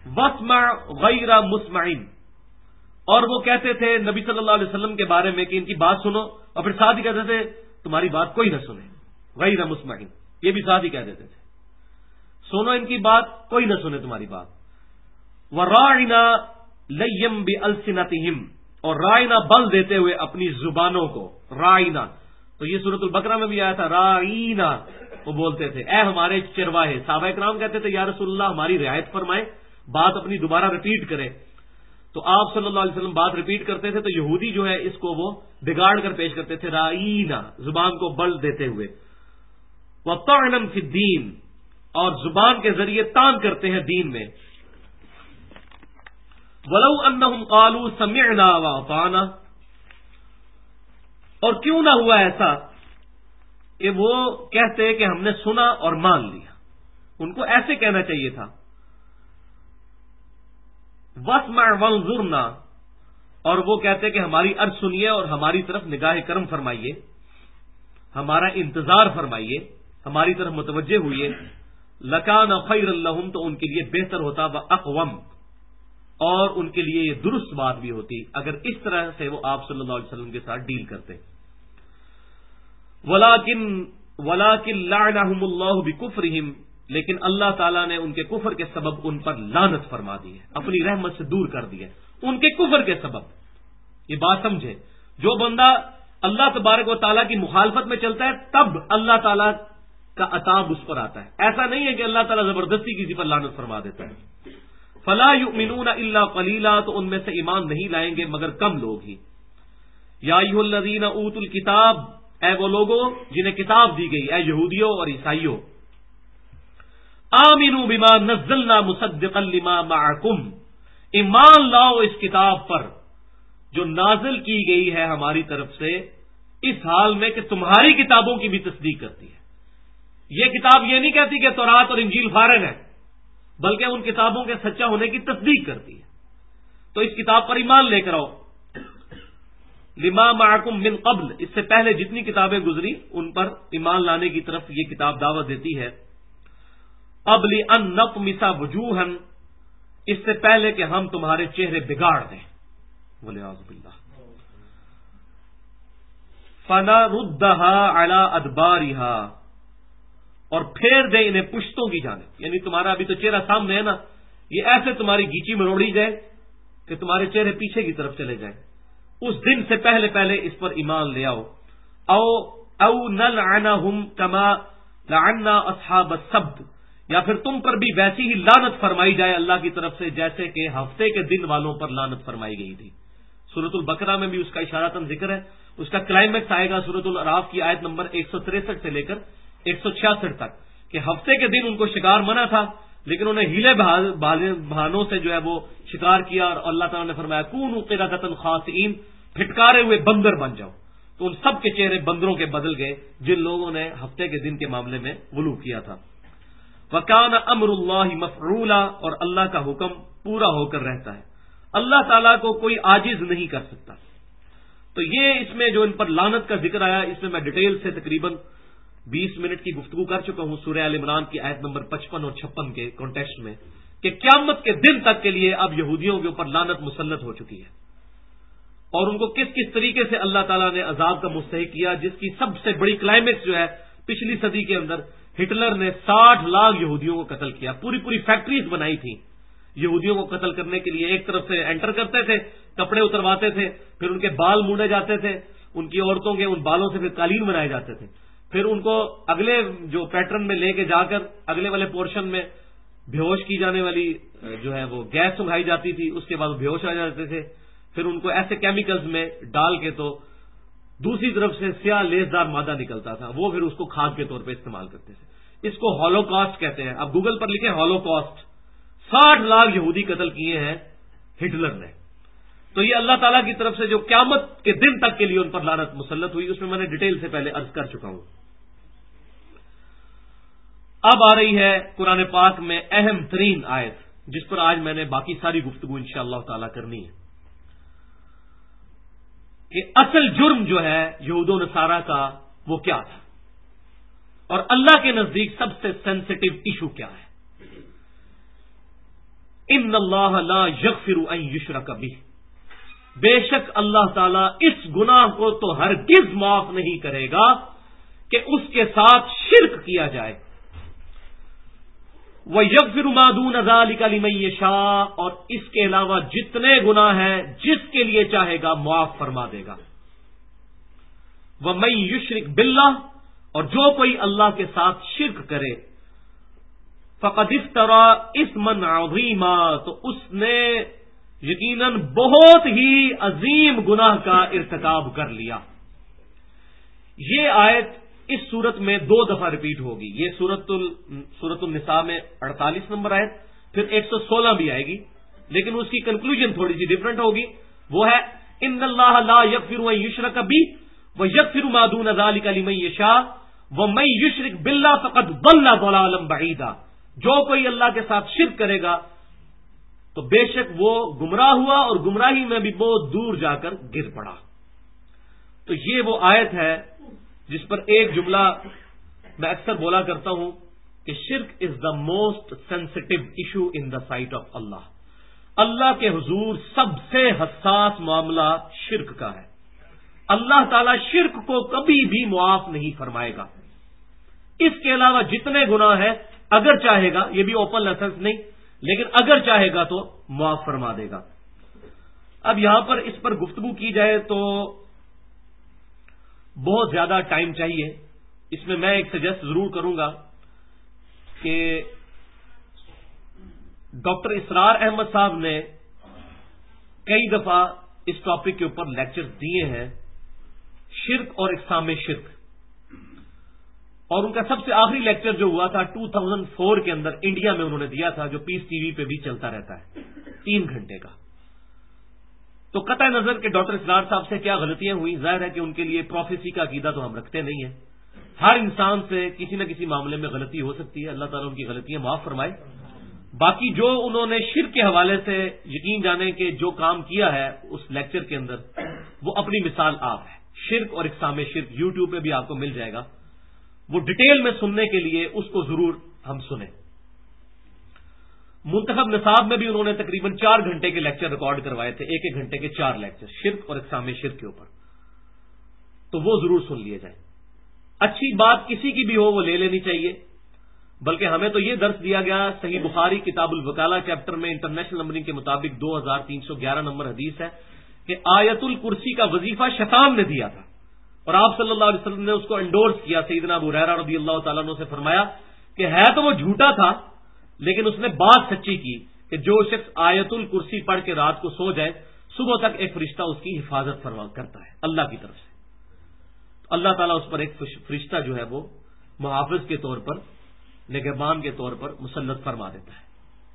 واسمع غیر مسمع، اور وہ کہتے تھے نبی صلی اللہ علیہ وسلم کے بارے میں کہ ان کی بات سنو، اور پھر ساتھ ہی کہتے تھے تمہاری بات کوئی نہ سنے، غیر مسمع، یہ بھی ساتھ ہی کہہ دیتے تھے سنو ان کی بات، کوئی نہ سنے تمہاری بات۔ وراعنا لیم بالسنتہم، اور رائنا بل دیتے ہوئے اپنی زبانوں کو، رائنا تو یہ سورۃ البقرہ میں بھی آیا تھا، رائنا وہ بولتے تھے اے ہمارے چرواہے، صحابہ کرام کہتے تھے یا رسول اللہ ہماری رعایت فرمائیں، بات اپنی دوبارہ ریپیٹ کرے، تو آپ صلی اللہ علیہ وسلم بات ریپیٹ کرتے تھے تو یہودی جو ہے اس کو وہ بگاڑ کر پیش کرتے تھے، رائنا زبان کو بل دیتے ہوئے، وطعنا فی الدین، اور زبان کے ذریعے تان کرتے ہیں دین میں، ولو انہم قالوا سمعنا واطعنا، اور کیوں نہ ہوا ایسا کہ وہ کہتے کہ ہم نے سنا اور مان لیا، ان کو ایسے کہنا چاہیے تھا، واسمع وانظرنا، اور وہ کہتے کہ ہماری عرض سنیے اور ہماری طرف نگاہ کرم فرمائیے، ہمارا انتظار فرمائیے، ہماری طرف متوجہ ہوئیے، لکان خیر لہم، تو ان کے لیے بہتر ہوتا، واقوم، اور ان کے لیے یہ درست بات بھی ہوتی اگر اس طرح سے وہ آپ صلی اللہ علیہ وسلم کے ساتھ ڈیل کرتے۔ ولیکن لعنہم اللہ بکفرہم، لیکن اللہ تعالیٰ نے ان کے کفر کے سبب ان پر لعنت فرما دی ہے، اپنی رحمت سے دور کر دی ہے، ان کے کفر کے سبب۔ یہ بات سمجھے، جو بندہ اللہ تبارک و تعالیٰ کی مخالفت میں چلتا ہے تب اللہ تعالیٰ کا عذاب اس پر آتا ہے، ایسا نہیں ہے کہ اللہ تعالیٰ زبردستی کسی پر لعنت فرما دیتا ہے۔ فلا یؤمنون الا قلیلا، تو ان میں سے ایمان نہیں لائیں گے مگر کم لوگ ہی۔ یا ایھا الذین اوتوا الکتاب، اے وہ لوگوں جنہیں کتاب دی گئی، اے یہودیوں اور عیسائیوں، آمنوا بما نزلنا مصدقا لما معکم، ایمان لاؤ اس کتاب پر جو نازل کی گئی ہے ہماری طرف سے، اس حال میں کہ تمہاری کتابوں کی بھی تصدیق کرتی ہے۔ یہ کتاب یہ نہیں کہتی کہ تورات اور انجیل فارغ ہے، بلکہ ان کتابوں کے سچا ہونے کی تصدیق کرتی ہے، تو اس کتاب پر ایمان لے کر آؤ۔ لما معکم من قبل، اس سے پہلے جتنی کتابیں گزری ان پر ایمان لانے کی طرف یہ کتاب دعوت دیتی ہے۔ قبل ان نطمس وجوہا، اس سے پہلے کہ ہم تمہارے چہرے بگاڑ دیں، والعیاذ باللہ، فنردھا علی ادبارہا، اور پھیر دیں انہیں پشتوں کی جانب، یعنی تمہارا ابھی تو چہرہ سامنے ہے نا، یہ ایسے تمہاری گیچی میں روڑی جائے کہ تمہارے چہرے پیچھے کی طرف چلے جائیں، اس دن سے پہلے پہلے اس پر ایمان لے آؤ۔ او نلعنہم کما لعنا اصحاب السبت، یا پھر تم پر بھی ویسی ہی لعنت فرمائی جائے اللہ کی طرف سے جیسے کہ ہفتے کے دن والوں پر لعنت فرمائی گئی تھی۔ سورۃ البقرہ میں بھی اس کا اشارتاً ذکر ہے، اس کا کلائمیکس آئے گا سورۃ الاعراف کی آیت نمبر 163 سے لے کر 166 تک، کہ ہفتے کے دن ان کو شکار منع تھا لیکن انہیں ہیلے بہانوں سے جو ہے وہ شکار کیا، اور اللہ تعالیٰ نے فرمایا کونوا قردۃ خاسئین، پھٹکارے ہوئے بندر بن جاؤ، تو ان سب کے چہرے بندروں کے بدل گئے جن لوگوں نے ہفتے کے دن کے معاملے میں غلو کیا تھا۔ وَكَانَ أَمْرُ اللَّهِ مَفْعُولًا، اور اللہ کا حکم پورا ہو کر رہتا ہے، اللہ تعالیٰ کو کوئی عاجز نہیں کر سکتا۔ تو یہ اس میں جو ان پر لعنت کا ذکر آیا، اس میں میں ڈیٹیل سے تقریباً 20 منٹ کی گفتگو کر چکا ہوں سورہ آل عمران کی آیت نمبر 55 اور 56 کے کانٹیکسٹ میں، کہ قیامت کے دن تک کے لیے اب یہودیوں کے اوپر لعنت مسلط ہو چکی ہے، اور ان کو کس کس طریقے سے اللہ تعالیٰ نے عذاب کا مستحق کیا، جس کی سب سے بڑی کلائمیکس جو ہے پچھلی صدی کے اندر ہٹلر نے 60 لاکھ یہودیوں کو قتل کیا، پوری فیکٹریز بنائی تھیں یہودیوں کو قتل کرنے کے لیے۔ ایک طرف سے انٹر کرتے تھے، کپڑے اترواتے تھے، پھر ان کے بال مونڈے جاتے تھے، ان کی عورتوں کے ان بالوں سے پھر قالین بنائے جاتے تھے، پھر ان کو اگلے جو پیٹرن میں لے کے جا کر اگلے والے پورشن میں بے ہوش کی جانے والی جو ہے وہ گیس سنگھائی جاتی تھی، اس کے بعد وہ بے ہوش آ جاتے تھے، پھر ان کو ایسے کیمیکلز میں ڈال کے تو دوسری طرف سے سیاہ لیسدار مادہ نکلتا تھا، وہ پھر اس کو کھاد کے طور پہ استعمال کرتے تھے۔ اس کو ہولوکاسٹ کہتے ہیں، اب گوگل پر لکھیں ہولوکاسٹ۔ 60 لاکھ یہودی قتل کیے ہیں ہٹلر نے۔ تو یہ اللہ تعالیٰ کی طرف سے جو قیامت کے دن تک کے لیے ان پر لعنت مسلط ہوئی، اس میں میں نے ڈیٹیل سے پہلے عرض کر چکا ہوں۔ اب آ رہی ہے قرآن پاک میں اہم ترین آیت، جس پر آج میں نے باقی ساری گفتگو انشاءاللہ تعالیٰ کرنی ہے، کہ اصل جرم جو ہے یہود و نصارہ کا وہ کیا تھا، اور اللہ کے نزدیک سب سے سینسٹیو ایشو کیا ہے۔ ان اللہ لا یغفر ان یشرک بہ، بے شک اللہ تعالیٰ اس گناہ کو تو ہرگز معاف نہیں کرے گا کہ اس کے ساتھ شرک کیا جائے، وَيَغْفِرُ مَا دُونَ ذَلِكَ لِمَن يَشَاءُ، اور اس کے علاوہ جتنے گناہ ہیں جس کے لیے چاہے گا معاف فرما دے گا، وَمَن يُشْرِكْ بِاللَّهِ، اور جو کوئی اللہ کے ساتھ شرک کرے، فَقَدِ افْتَرَىٰ إِثْمًا عَظِيمًا، تو اس نے یقیناً بہت ہی عظیم گناہ کا ارتکاب کر لیا۔ یہ آیت اس صورت میں 2 دفعہ ریپیٹ ہوگی، یہ سورۃ النساء میں 48 نمبر آیت، پھر 116 بھی آئے گی، لیکن اس کی کنکلوژن تھوڑی سی ڈفرنٹ ہوگی، وہ ہے ان اللہ لا یغفر ان یشرک بہ ویغفر ما دون ذلک لمن یشاء ومن یشرک باللہ فقد ضل ضلالا بعیدا، جو کوئی اللہ کے ساتھ شرک کرے گا تو بے شک وہ گمراہ ہوا اور گمراہی میں بھی بہت دور جا کر گر پڑا۔ تو یہ وہ آیت ہے جس پر ایک جملہ میں اکثر بولا کرتا ہوں کہ شرک is the most sensitive issue in the sight of Allah, اللہ کے حضور سب سے حساس معاملہ شرک کا ہے، اللہ تعالیٰ شرک کو کبھی بھی معاف نہیں فرمائے گا، اس کے علاوہ جتنے گناہ ہیں اگر چاہے گا، یہ بھی اوپن لائسنس نہیں، لیکن اگر چاہے گا تو معاف فرما دے گا۔ اب یہاں پر اس پر گفتگو کی جائے تو بہت زیادہ ٹائم چاہیے، اس میں ایک سجیسٹ ضرور کروں گا کہ ڈاکٹر اسرار احمد صاحب نے کئی دفعہ اس ٹاپک کے اوپر لیکچر دیے ہیں، شرک اور اقسام شرک، اور ان کا سب سے آخری لیکچر جو ہوا تھا 2004 کے اندر انڈیا میں انہوں نے دیا تھا، جو پیس ٹی وی پہ بھی چلتا رہتا ہے 3 گھنٹے کا۔ تو قطع نظر کہ ڈاکٹر اسرار صاحب سے کیا غلطیاں ہوئی، ظاہر ہے کہ ان کے لیے پروفیسی کا عقیدہ تو ہم رکھتے نہیں ہیں، ہر انسان سے کسی نہ کسی معاملے میں غلطی ہو سکتی ہے، اللہ تعالیٰ ان کی غلطیاں معاف فرمائے۔ باقی جو انہوں نے شرک کے حوالے سے یقین جانے کہ جو کام کیا ہے اس لیکچر کے اندر، وہ اپنی مثال آپ ہے، شرک اور اقسام شرک یوٹیوب پہ بھی آپ کو مل جائے گا، وہ ڈیٹیل میں سننے کے لیے اس کو ضرور ہم سنیں۔ منتخب نصاب میں بھی انہوں نے تقریباً 4 گھنٹے کے لیکچر ریکارڈ کروائے تھے، 1 گھنٹے کے 4 لیکچر شرک اور اقسام شرک کے اوپر، تو وہ ضرور سن لیے جائیں۔ اچھی بات کسی کی بھی ہو وہ لے لینی چاہیے، بلکہ ہمیں تو یہ درس دیا گیا، صحیح بخاری کتاب الوکالہ چیپٹر میں انٹرنیشنل نمبرنگ کے مطابق 2311 نمبر حدیث ہے کہ آیت الکرسی کا وظیفہ شیطان نے دیا تھا، اور آپ صلی اللہ علیہ وسلم نے اس کو انڈورس کیا۔ سیدنا ابو ہریرہ رضی اللہ تعالیٰ عنہ سے فرمایا کہ ہے تو وہ جھوٹا تھا، لیکن اس نے بات سچی کی کہ جو شخص آیت الکرسی پڑھ کے رات کو سو جائے، صبح تک ایک فرشتہ اس کی حفاظت فرما کرتا ہے اللہ کی طرف سے، اللہ تعالیٰ اس پر ایک فرشتہ جو ہے وہ محافظ کے طور پر، نگہبان کے طور پر مسلط فرما دیتا ہے۔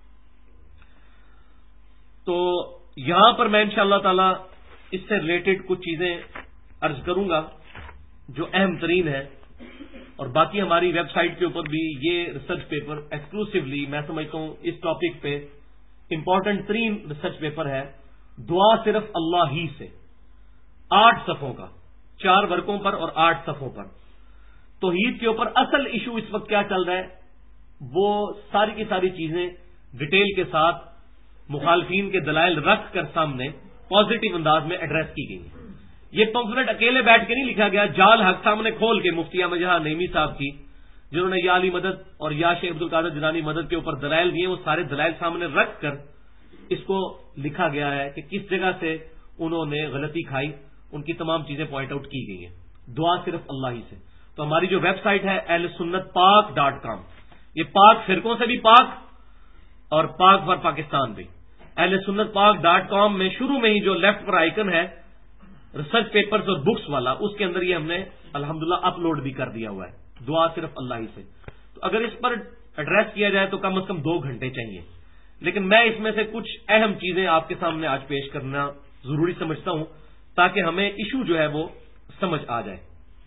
تو یہاں پر میں انشاءاللہ تعالی اس سے ریلیٹڈ کچھ چیزیں عرض کروں گا جو اہم ترین ہے، اور باقی ہماری ویب سائٹ کے اوپر بھی یہ ریسرچ پیپر ایکسکلوسیولی میں سمجھتا ہوں اس ٹاپک پہ امپورٹنٹ ترین ریسرچ پیپر ہے، دعا صرف اللہ ہی سے، 8 صفحوں کا، 4 ورقوں پر اور 8 صفحوں پر۔ توحید کے اوپر اصل ایشو اس وقت کیا چل رہا ہے، وہ ساری کی ساری چیزیں ڈیٹیل کے ساتھ مخالفین کے دلائل رکھ کر سامنے پازیٹو انداز میں ایڈریس کی گئی ہے۔ یہ پمفلٹ اکیلے بیٹھ کے نہیں لکھا گیا، جال حق سامنے کھول کے مفتی احمد جہاں نعیمی صاحب کی، جنہوں نے یا علی مدد اور یا شیخ عبد القادر جیلانی مدد کے اوپر دلائل دیے، وہ سارے دلائل سامنے رکھ کر اس کو لکھا گیا ہے کہ کس جگہ سے انہوں نے غلطی کھائی، ان کی تمام چیزیں پوائنٹ آؤٹ کی گئی ہیں۔ دعا صرف اللہ ہی سے۔ تو ہماری جو ویب سائٹ ہے ahlsunnatpak.com، یہ پاک فرقوں سے بھی پاک اور پاک فار پاکستان بھی، ahlsunnatpak.com میں شروع میں ہی جو لیفٹ پر آئیکن ہے ریسرچ پیپرز اور بکس والا، اس کے اندر یہ ہم نے الحمدللہ اپلوڈ بھی کر دیا ہوا ہے، دعا صرف اللہ ہی سے۔ تو اگر اس پر ایڈریس کیا جائے تو کم از کم 2 گھنٹے چاہیے، لیکن میں اس میں سے کچھ اہم چیزیں آپ کے سامنے آج پیش کرنا ضروری سمجھتا ہوں تاکہ ہمیں ایشو جو ہے وہ سمجھ آ جائے۔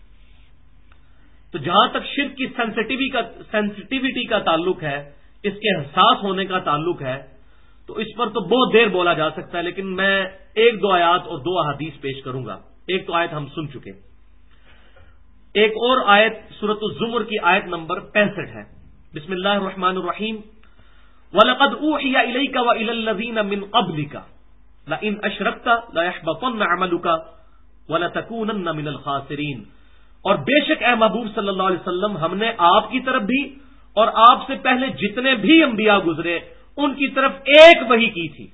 تو جہاں تک شرک کی سینسٹیوٹی کا تعلق ہے، اس کے حساس ہونے کا تعلق ہے، تو اس پر تو بہت دیر بولا جا سکتا ہے، لیکن میں 1-2 آیات اور 2 احادیث پیش کروں گا۔ ایک تو آیت ہم سن چکے، ایک اور آیت سورۃ الزمر کی آیت نمبر 65 ہے، بسم اللہ الرحمن الرحیم، وَلَقَدْ أُوحِيَ إِلَيْكَ وَإِلَى الَّذِينَ مِنْ قَبْلِكَ لَئِنْ أَشْرَكْتَ لَيَحْبَطَنَّ عَمَلُكَ وَلَتَكُونَنَّ مِنَ الْخَاسِرِينَ۔ اور بے شک اے محبوب صلی اللہ علیہ وسلم، ہم نے آپ کی طرف بھی اور آپ سے پہلے جتنے بھی انبیاء گزرے ان کی طرف ایک وحی کی تھی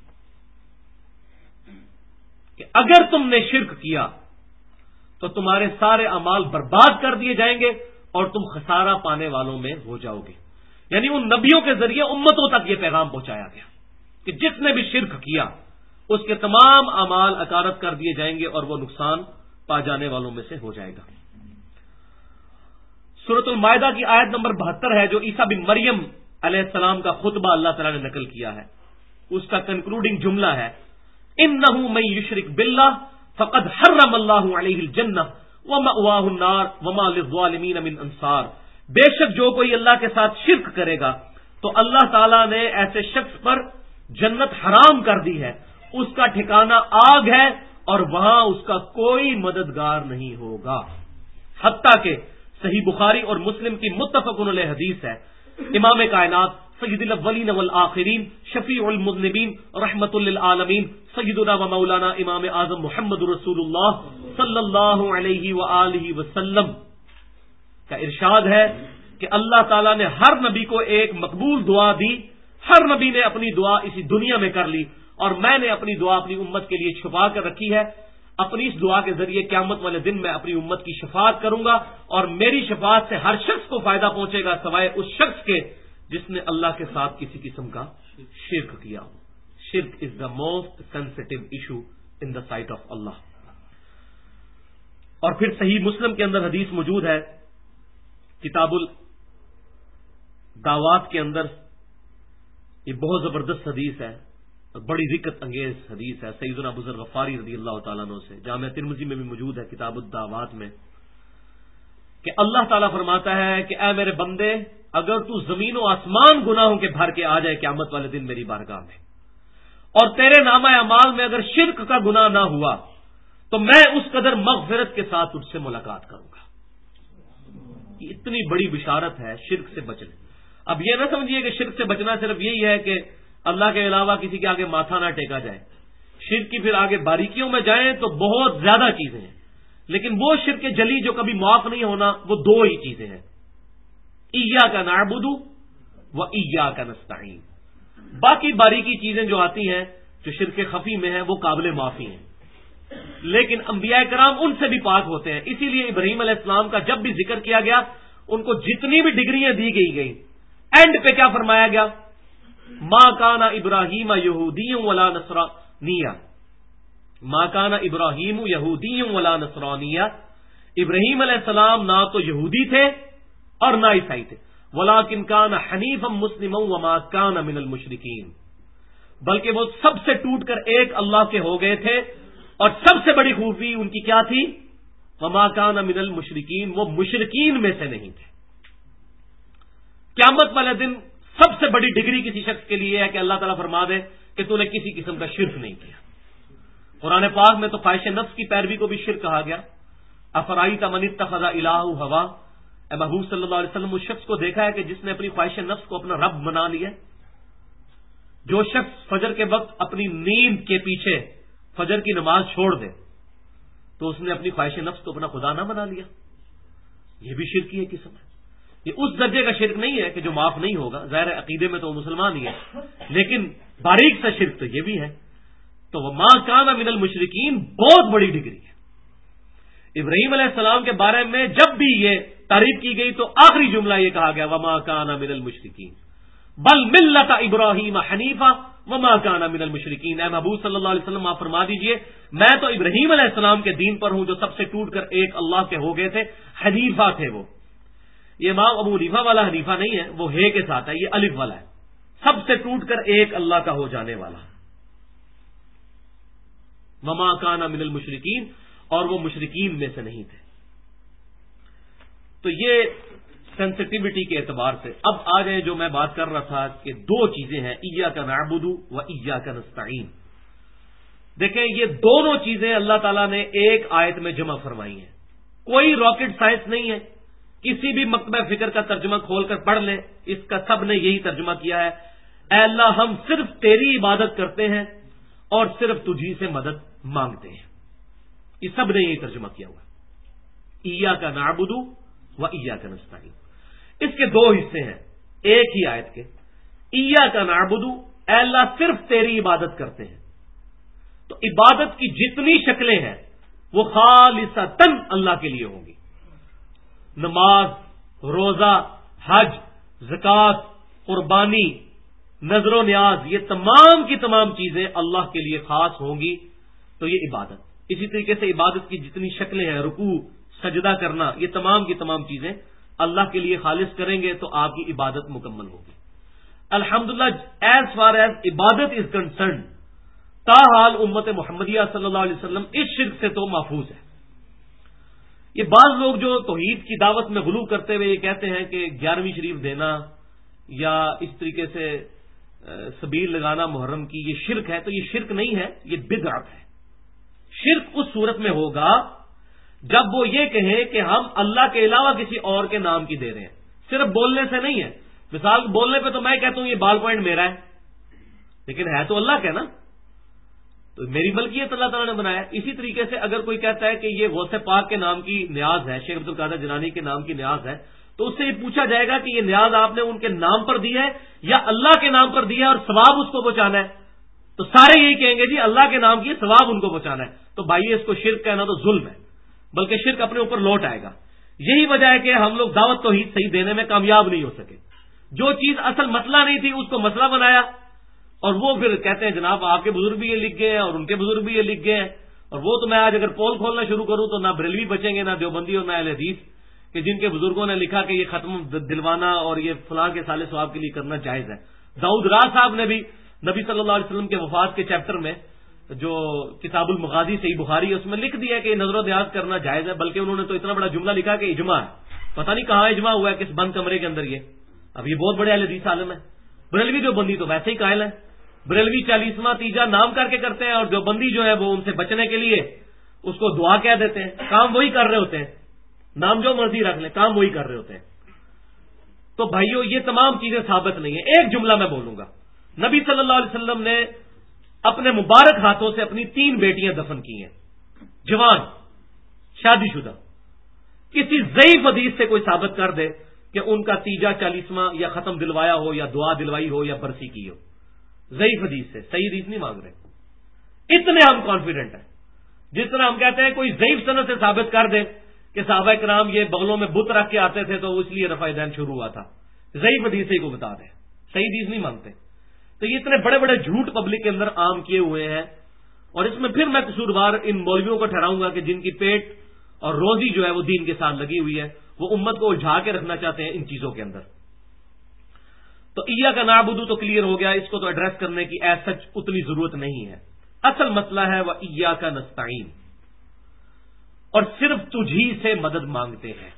کہ اگر تم نے شرک کیا تو تمہارے سارے اعمال برباد کر دیے جائیں گے اور تم خسارہ پانے والوں میں ہو جاؤ گے۔ یعنی ان نبیوں کے ذریعے امتوں تک یہ پیغام پہنچایا گیا کہ جس نے بھی شرک کیا اس کے تمام اعمال اکارت کر دیے جائیں گے اور وہ نقصان پا جانے والوں میں سے ہو جائے گا۔ سورۃ المائدہ کی آیت نمبر 72 ہے، جو عیسیٰ بن مریم علیہ السلام کا خطبہ اللہ تعالیٰ نے نقل کیا ہے۔ اس کا کنکلوڈنگ جملہ ہے اِنَّهُ مَن يُشْرِكْ بِاللَّهِ فَقَدْ حَرَّمَ اللَّهُ عَلَيْهِ الْجَنَّةَ وَمَأْوَاهُ النَّارُ وَمَا لِلظَّالِمِينَ مِنْ أَنصَارٍ۔ بے شک جو کوئی اللہ کے ساتھ شرک کرے گا تو اللہ تعالیٰ نے ایسے شخص پر جنت حرام کر دی ہے، اس کا ٹھکانہ آگ ہے اور وہاں اس کا کوئی مددگار نہیں ہوگا۔ حتیٰ کہ صحیح بخاری اور مسلم کی متفق علیہ حدیث ہے، امام کائنات سید الاولین والآخرین شفیع المذنبین رحمت للعالمین سیدنا و مولانا امام اعظم محمد رسول اللہ صلی اللہ علیہ وآلہ وسلم کا ارشاد ہے کہ اللہ تعالیٰ نے ہر نبی کو ایک مقبول دعا دی، ہر نبی نے اپنی دعا اسی دنیا میں کر لی اور میں نے اپنی دعا اپنی امت کے لیے چھپا کر رکھی ہے۔ اپنی اس دعا کے ذریعے قیامت والے دن میں اپنی امت کی شفاعت کروں گا اور میری شفاعت سے ہر شخص کو فائدہ پہنچے گا سوائے اس شخص کے جس نے اللہ کے ساتھ کسی قسم کا شرک کیا ہو۔ شرک is the most sensitive issue in the sight of Allah. اور پھر صحیح مسلم کے اندر حدیث موجود ہے، کتاب الدعوات کے اندر، یہ بہت زبردست حدیث ہے، بڑی ذکر انگیز حدیث ہے سیدنا ابو ذر غفاری رضی اللہ تعالیٰ عنہ سے، جامعہ ترمذی میں بھی موجود ہے کتاب الدعوات میں، کہ اللہ تعالیٰ فرماتا ہے کہ اے میرے بندے، اگر تو زمین و آسمان گناہوں کے بھر کے آ جائے قیامت والے دن میری بارگاہ میں، اور تیرے نامہ اعمال میں اگر شرک کا گناہ نہ ہوا تو میں اس قدر مغفرت کے ساتھ تجھ سے ملاقات کروں گا۔ یہ اتنی بڑی بشارت ہے شرک سے بچنے۔ اب یہ نہ سمجھیے کہ شرک سے بچنا صرف یہی ہے کہ اللہ کے علاوہ کسی کے آگے ماتھا نہ ٹیکا جائے۔ شرک کی پھر آگے باریکیوں میں جائیں تو بہت زیادہ چیزیں ہیں، لیکن وہ شرک جلی جو کبھی معاف نہیں ہونا، وہ دو ہی چیزیں ہیں، ایاک نعبد و ایاک نستعین۔ باقی باریکی چیزیں جو آتی ہیں جو شرک خفی میں ہیں وہ قابل معافی ہیں، لیکن انبیاء کرام ان سے بھی پاک ہوتے ہیں۔ اسی لیے ابراہیم علیہ السلام کا جب بھی ذکر کیا گیا ان کو جتنی بھی ڈگریاں دی گئیں، اینڈ پہ کیا فرمایا گیا؟ ما کان ابراہیم یہودی ولا نصرانی، ما کان ابراہیم یہودی ولا نصرانی۔ ابراہیم علیہ السلام نہ تو یہودی تھے اور نہ عیسائی تھے، ولکن کان حنیفا مسلما وما کان من المشرکین، بلکہ وہ سب سے ٹوٹ کر ایک اللہ کے ہو گئے تھے، اور سب سے بڑی خوبی ان کی کیا تھی؟ وما کان من المشرکین، وہ مشرکین میں سے نہیں تھے۔ قیامت والے دن سب سے بڑی ڈگری کسی شخص کے لیے ہے کہ اللہ تعالیٰ فرما دے کہ تو نے کسی قسم کا شرک نہیں کیا۔ قرآن پاک میں تو خواہش نفس کی پیروی کو بھی شرک کہا گیا۔ افرائیت من اتخذ الہہ ہوا، اے محبوب صلی اللہ علیہ وسلم اس شخص کو دیکھا ہے کہ جس نے اپنی خواہش نفس کو اپنا رب بنا لیا؟ جو شخص فجر کے وقت اپنی نیند کے پیچھے فجر کی نماز چھوڑ دے تو اس نے اپنی خواہش نفس کو اپنا خدا نہ بنا لیا۔ یہ بھی شرک کی ہے قسم ہے۔ یہ اس درجے کا شرک نہیں ہے کہ جو معاف نہیں ہوگا، ظاہر عقیدے میں تو وہ مسلمان ہی ہے، لیکن باریک سا شرک تو یہ بھی ہے۔ تو وہ ما کان من المشرکین بہت بڑی ڈگری ہے۔ ابراہیم علیہ السلام کے بارے میں جب بھی یہ تعریف کی گئی تو آخری جملہ یہ کہا گیا وما کان من المشرکین بل ملت ابراہیم حنیفا وما کان من المشرکین۔ اے محبوب صلی اللہ علیہ وسلم آپ فرما دیجئے میں تو ابراہیم علیہ السلام کے دین پر ہوں جو سب سے ٹوٹ کر ایک اللہ کے ہو گئے تھے، حنیفہ تھے وہ۔ یہ امام ابو حنیفہ والا حنیفہ نہیں ہے، وہ ہے کے ساتھ ہے، یہ الف والا ہے، سب سے ٹوٹ کر ایک اللہ کا ہو جانے والا۔ وما کان من المشرکین، اور وہ مشرکین میں سے نہیں تھے۔ تو یہ سینسٹیوٹی کے اعتبار سے اب آ جائیں جو میں بات کر رہا تھا کہ دو چیزیں ہیں، ایاک نعبد و ایاک نستعین۔ دیکھیں یہ دونوں چیزیں اللہ تعالیٰ نے ایک آیت میں جمع فرمائی ہیں، کوئی راکٹ سائنس نہیں ہے۔ کسی بھی مکتبہ فکر کا ترجمہ کھول کر پڑھ لیں، اس کا سب نے یہی ترجمہ کیا ہے، اے اللہ ہم صرف تیری عبادت کرتے ہیں اور صرف تجھی سے مدد مانگتے ہیں. یہ سب نے یہی ترجمہ کیا ہوا. ایاک نعبد و ایاک نستعین. اس کے دو حصے ہیں ایک ہی آیت کے. ایاک نعبد، اے اللہ صرف تیری عبادت کرتے ہیں. تو عبادت کی جتنی شکلیں ہیں وہ خالصتاً اللہ کے لیے ہوں گی. نماز، روزہ، حج، زکوٰۃ، قربانی، نذر و نیاز، یہ تمام کی تمام چیزیں اللہ کے لیے خاص ہوں گی. تو یہ عبادت. اسی طریقے سے عبادت کی جتنی شکلیں ہیں، رکوع، سجدہ کرنا، یہ تمام کی تمام چیزیں اللہ کے لیے خالص کریں گے تو آپ کی عبادت مکمل ہوگی. الحمدللہ ایز فار ایز عبادت از کنسرنڈ، تاحال امت محمدیہ صلی اللہ علیہ وسلم اس شرک سے تو محفوظ ہے. یہ بعض لوگ جو توحید کی دعوت میں غلو کرتے ہوئے یہ کہتے ہیں کہ 11ویں شریف دینا یا اس طریقے سے سبیل لگانا محرم کی یہ شرک ہے، تو یہ شرک نہیں ہے، یہ بدعت ہے. شرک اس صورت میں ہوگا جب وہ یہ کہیں کہ ہم اللہ کے علاوہ کسی اور کے نام کی دے رہے ہیں. صرف بولنے سے نہیں ہے. مثال بولنے پہ تو میں کہتا ہوں یہ بال پوائنٹ میرا ہے، لیکن ہے تو اللہ کا نا، تو میری ملکیت اللہ تعالیٰ نے بنایا. اسی طریقے سے اگر کوئی کہتا ہے کہ یہ غوث پاک کے نام کی نیاز ہے، شیخ عبد القادر جیلانی کے نام کی نیاز ہے، تو اس سے یہ پوچھا جائے گا کہ یہ نیاز آپ نے ان کے نام پر دی ہے یا اللہ کے نام پر دی ہے اور ثواب اس کو پہنچانا ہے. تو سارے یہی کہیں گے جی اللہ کے نام کی ثواب ان کو پہنچانا ہے. تو بھائی اس کو شرک کہنا تو ظلم ہے، بلکہ شرک اپنے اوپر لوٹ آئے گا. یہی وجہ ہے کہ ہم لوگ دعوت توحید صحیح دینے میں کامیاب نہیں ہو سکے. جو چیز اصل مسئلہ نہیں تھی اس کو مسئلہ بنایا، اور وہ پھر کہتے ہیں جناب آپ کے بزرگ بھی یہ لکھ گئے ہیں اور ان کے بزرگ بھی یہ لکھ گئے ہیں. اور وہ تو میں آج اگر پول کھولنا شروع کروں تو نہ بریلوی بچیں گے، نہ دیوبندی اور نہ اہل حدیث، کہ جن کے بزرگوں نے لکھا کہ یہ ختم دلوانا اور یہ فلاں کے سال ثواب کے لیے کرنا جائز ہے. داؤد راہ صاحب نے بھی نبی صلی اللہ علیہ وسلم کے وفات کے چیپٹر میں جو کتاب المغازی صحیح بخاری ہے اس میں لکھ دیا کہ یہ نظر و نیاز کرنا جائز ہے. بلکہ انہوں نے تو اتنا بڑا جملہ لکھا کہ اجماع ہے. پتہ نہیں کہاں اجماع ہوا ہے، کس بند کمرے کے اندر یہ. اب یہ بہت بڑے اہل حدیث عالم ہے. بریلوی دیوبندی تو ویسے ہی قائل ہے. بریلوی 40واں تیجا نام کر کے کرتے ہیں، اور دیوبندی جو ہے وہ ان سے بچنے کے لیے اس کو دعا کہہ دیتے ہیں. کام وہی کر رہے ہوتے ہیں، نام جو مرضی رکھ لیں، کام وہی کر رہے ہوتے ہیں. تو بھائیو یہ تمام چیزیں ثابت نہیں ہیں. ایک جملہ میں بولوں گا، نبی صلی اللہ علیہ وسلم نے اپنے مبارک ہاتھوں سے اپنی 3 بیٹیاں دفن کی ہیں، جوان، شادی شدہ. کسی ضعیف حدیث سے کوئی ثابت کر دے کہ ان کا تیجا 40واں یا ختم دلوایا ہو یا دعا دلوائی ہو یا برسی کی ہو. ضعیف حدیث سے، صحیح حدیث نہیں مانگ رہے. اتنے ہم کانفیڈنٹ ہیں. جس طرح ہم کہتے ہیں کوئی ضعیف سند سے ثابت کر دے کہ صحابہ کرام یہ بغلوں میں بت رکھ کے آتے تھے تو اس لیے رفع دین شروع ہوا تھا. ضعیف حدیث سے ہی کو بتا دیں، صحیح حدیث نہیں مانگتے. تو یہ اتنے بڑے بڑے جھوٹ پبلک کے اندر عام کیے ہوئے ہیں. اور اس میں پھر میں قصوروار ان مولویوں کو ٹھہراؤں گا کہ جن کی پیٹ اور روزی جو ہے وہ دین کے ساتھ لگی ہوئی ہے، وہ امت کو الجھا کے رکھنا چاہتے ہیں ان چیزوں کے اندر. تو ایاک نعبد تو کلیئر ہو گیا، اس کو تو ایڈریس کرنے کی ایز سچ اتنی ضرورت نہیں ہے. اصل مسئلہ ہے وہ ایاک نستعین، اور صرف تجھی سے مدد مانگتے ہیں.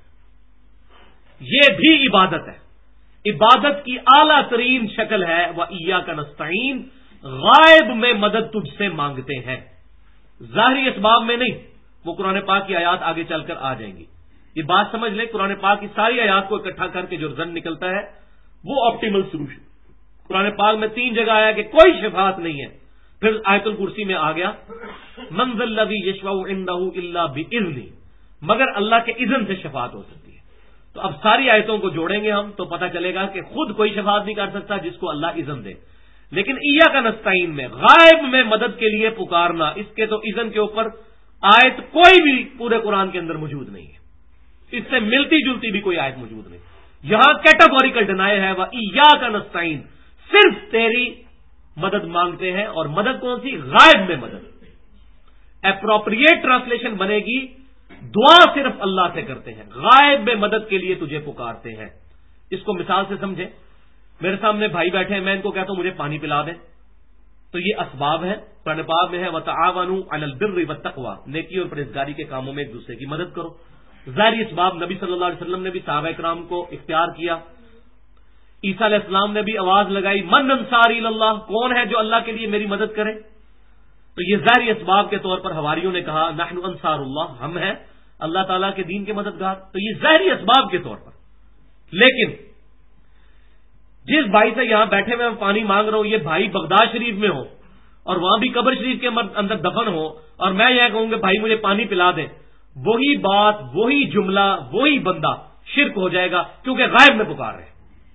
یہ بھی عبادت ہے. عبادت کی اعلیٰ ترین شکل ہے وہ ایاک نستعین، غائب میں مدد تجھ سے مانگتے ہیں، ظاہری اسباب میں نہیں. وہ قرآن پاک کی آیات آگے چل کر آ جائیں گی. یہ بات سمجھ لیں، قرآن پاک کی ساری آیات کو اکٹھا کر کے جو رزلٹ نکلتا ہے وہ آپٹیمل سولوشن. قرآن پاک میں 3 جگہ آیا کہ کوئی شفاعت نہیں ہے. پھر آیت الکرسی میں آ گیا من ذا الذی یشفع عنده الا باذنہ، مگر اللہ کے اذن سے شفاعت ہو سکتی ہے. تو اب ساری آیتوں کو جوڑیں گے ہم تو پتہ چلے گا کہ خود کوئی شفاعت نہیں کر سکتا جس کو اللہ اذن دے. لیکن ایاک نستعین میں غائب میں مدد کے لیے پکارنا، اس کے تو اذن کے اوپر آیت کوئی بھی پورے قرآن کے اندر موجود نہیں ہے. اس سے ملتی جلتی بھی کوئی آیت موجود نہیں. یہاں کیٹاگوریکل ڈینائی ہے وہ ایاک نستعین، صرف تیری مدد مانگتے ہیں. اور مدد کون سی؟ غائب میں مدد. اپروپریٹ ٹرانسلیشن بنے گی دعا صرف اللہ سے کرتے ہیں، غائب میں مدد کے لیے تجھے پکارتے ہیں. اس کو مثال سے سمجھیں. میرے سامنے بھائی بیٹھے ہیں، میں ان کو کہتا ہوں مجھے پانی پلا دیں، تو یہ اسباب ہیں. قرآن پاک میں ہے وتعاونوا علی البر والتقوی، نیکی اور پرہیزگاری کے کاموں میں ایک دوسرے کی مدد کرو. ظاہری اسباب نبی صلی اللہ علیہ وسلم نے بھی صحابہ کرام کو اختیار کیا. عیسیٰ علیہ السلام نے بھی آواز لگائی من انصاری اللہ، کون ہے جو اللہ کے لیے میری مدد کرے. تو یہ ظاہری اسباب کے طور پر حواریوں نے کہا نحن انصار اللہ، ہم ہیں اللہ تعالیٰ کے دین کے مددگار. تو یہ ظاہری اسباب کے طور پر. لیکن جس بھائی سے یہاں بیٹھے ہوئے میں پانی مانگ رہا ہوں یہ بھائی بغداد شریف میں ہو اور وہاں بھی قبر شریف کے اندر دفن ہو اور میں یہ کہوں کہ بھائی مجھے پانی پلا دیں، وہی بات، وہی جملہ، وہی بندہ شرک ہو جائے گا، کیونکہ غائب میں پکار رہے ہیں۔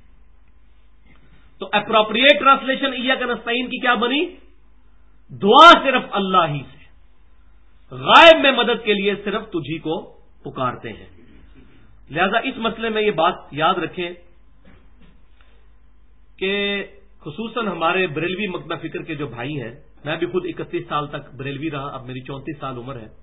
تو اپروپریٹ ٹرانسلیشن ایاک نستعین کی کیا بنی؟ دعا صرف اللہ ہی سے، غائب میں مدد کے لیے صرف تجھی کو پکارتے ہیں۔ لہذا اس مسئلے میں یہ بات یاد رکھیں کہ خصوصاً ہمارے بریلوی مکتبہ فکر کے جو بھائی ہیں، میں بھی خود 31 سال تک بریلوی رہا، اب میری 34 سال عمر ہے،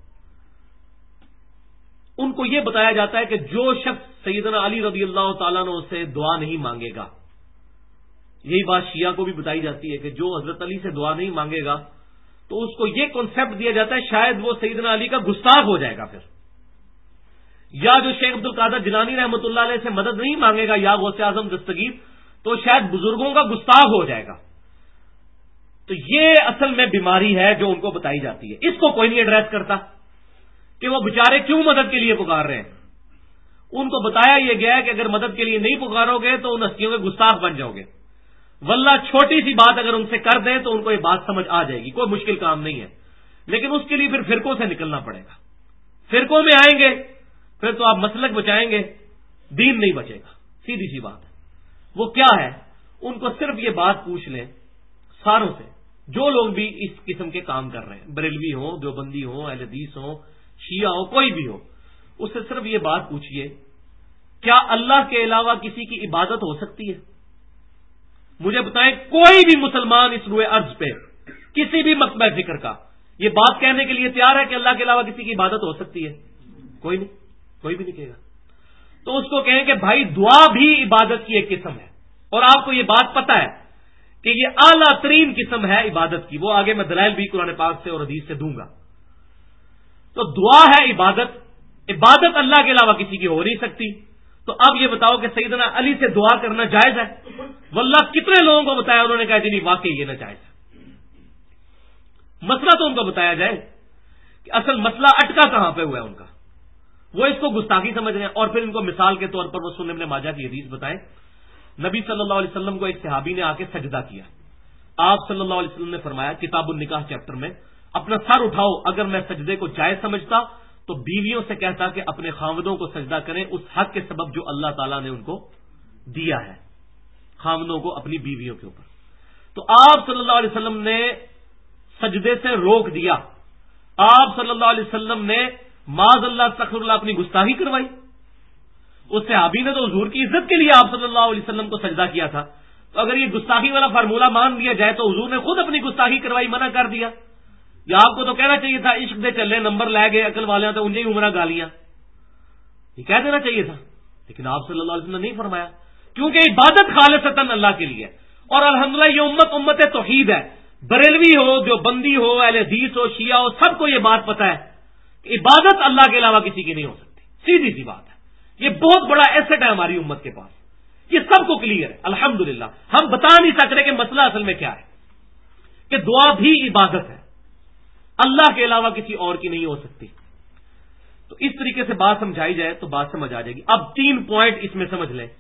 ان کو یہ بتایا جاتا ہے کہ جو شخص سیدنا علی رضی اللہ تعالیٰ عنہ سے دعا نہیں مانگے گا، یہی بات شیعہ کو بھی بتائی جاتی ہے کہ جو حضرت علی سے دعا نہیں مانگے گا تو اس کو یہ کنسپٹ دیا جاتا ہے شاید وہ سیدنا علی کا گستاخ ہو جائے گا پھر، یا جو شیخ عبد القادر جیلانی رحمۃ اللہ علیہ سے مدد نہیں مانگے گا یا غوث اعظم دستگیر، تو شاید بزرگوں کا گستاخ ہو جائے گا۔ تو یہ اصل میں بیماری ہے جو ان کو بتائی جاتی ہے، اس کو کوئی نہیں ایڈریس کرتا کہ وہ بیچارے کیوں مدد کے لیے پکار رہے ہیں۔ ان کو بتایا یہ گیا ہے کہ اگر مدد کے لیے نہیں پکارو گے تو ان ہستیوں کے گستاخ بن جاؤ گے، واللہ چھوٹی سی بات اگر ان سے کر دیں تو ان کو یہ بات سمجھ آ جائے گی، کوئی مشکل کام نہیں ہے، لیکن اس کے لیے پھر فرقوں سے نکلنا پڑے گا۔ فرقوں میں آئیں گے پھر تو آپ مسلک بچائیں گے، دین نہیں بچے گا، سیدھی سی بات ہے۔ وہ کیا ہے؟ ان کو صرف یہ بات پوچھ لیں ساروں سے، جو لوگ بھی اس قسم کے کام کر رہے ہیں، بریلوی ہوں، دیوبندی ہوں، اہل حدیث ہوں، شیعہ ہو، کوئی بھی ہو، اس سے صرف یہ بات پوچھیے کیا اللہ کے علاوہ کسی کی عبادت ہو سکتی ہے؟ مجھے بتائیں کوئی بھی مسلمان اس روئے ارض پہ کسی بھی مکتبہ فکر کا یہ بات کہنے کے لیے تیار ہے کہ اللہ کے علاوہ کسی کی عبادت ہو سکتی ہے؟ کوئی نہیں، کوئی بھی نہیں کہے گا۔ تو اس کو کہیں کہ بھائی دعا بھی عبادت کی ایک قسم ہے، اور آپ کو یہ بات پتہ ہے کہ یہ اعلیٰ ترین قسم ہے عبادت کی، وہ آگے میں دلائل بھی قرآن پاک سے اور حدیث سے دوں گا۔ تو دعا ہے عبادت، عبادت اللہ کے علاوہ کسی کی ہو نہیں سکتی۔ تو اب یہ بتاؤ کہ سیدنا علی سے دعا کرنا جائز ہے؟ واللہ کتنے لوگوں کو بتایا انہوں نے کہا جی نہیں واقعی یہ نہ جائز ہے۔ مسئلہ تو ان کو بتایا جائے کہ اصل مسئلہ اٹکا کہاں پہ ہوا ہے ان کا، وہ اس کو گستاخی سمجھ رہے ہیں۔ اور پھر ان کو مثال کے طور پر وہ سنن ابن ماجہ کی حدیث بتائیں، نبی صلی اللہ علیہ وسلم کو ایک صحابی نے آ کے سجدہ کیا، آپ صلی اللہ علیہ وسلم نے فرمایا کتاب النکاح چیپٹر میں، اپنا سر اٹھاؤ، اگر میں سجدے کو جائز سمجھتا تو بیویوں سے کہتا کہ اپنے خاوندوں کو سجدہ کریں اس حق کے سبب جو اللہ تعالیٰ نے ان کو دیا ہے، خاوندوں کو اپنی بیویوں کے اوپر۔ تو آپ صلی اللہ علیہ وسلم نے سجدے سے روک دیا، آپ صلی اللہ علیہ وسلم نے معاذ اللہ استغفر اللہ اپنی گستاخی کروائی۔ اس صحابی نے تو حضور کی عزت کے لیے آپ صلی اللہ علیہ وسلم کو سجدہ کیا تھا، تو اگر یہ گستاخی والا فارمولہ مان دیا جائے تو حضور نے خود اپنی گستاخی کروائی، منع کر دیا۔ یا آپ کو تو کہنا چاہیے تھا عشق دے چلے نمبر لے گئے عقل والے تو انہیں ہی عمرہ گالیاں، یہ کہہ دینا چاہیے تھا، لیکن آپ صلی اللہ علیہ وسلم نے نہیں فرمایا، کیونکہ عبادت خالصتاً اللہ کے لیے ہے۔ اور الحمدللہ یہ امت توحید ہے، بریلوی ہو، دیوبندی ہو، اہل حدیث ہو، شیعہ ہو، سب کو یہ بات پتہ ہے کہ عبادت اللہ کے علاوہ کسی کی نہیں ہو سکتی، سیدھی سی بات ہے۔ یہ بہت بڑا ایسٹ ہے ہماری امت کے پاس، یہ سب کو کلیئر ہے الحمدللہ۔ ہم بتا نہیں سک رہے کہ مسئلہ اصل میں کیا ہے، کہ دعا بھی عبادت ہے، اللہ کے علاوہ کسی اور کی نہیں ہو سکتی۔ تو اس طریقے سے بات سمجھائی جائے تو بات سمجھ آ جائے گی۔ اب 3 پوائنٹ اس میں سمجھ لیں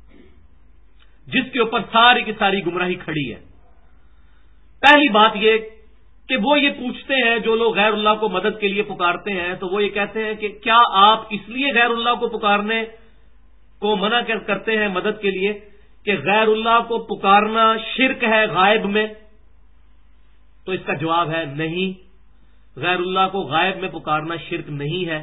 جس کے اوپر ساری کی ساری گمراہی کھڑی ہے۔ پہلی بات یہ کہ وہ یہ پوچھتے ہیں جو لوگ غیر اللہ کو مدد کے لیے پکارتے ہیں، تو وہ یہ کہتے ہیں کہ کیا آپ اس لیے غیر اللہ کو پکارنے کو منع کرتے ہیں مدد کے لیے کہ غیر اللہ کو پکارنا شرک ہے غائب میں؟ تو اس کا جواب ہے نہیں، غیر اللہ کو غائب میں پکارنا شرک نہیں ہے،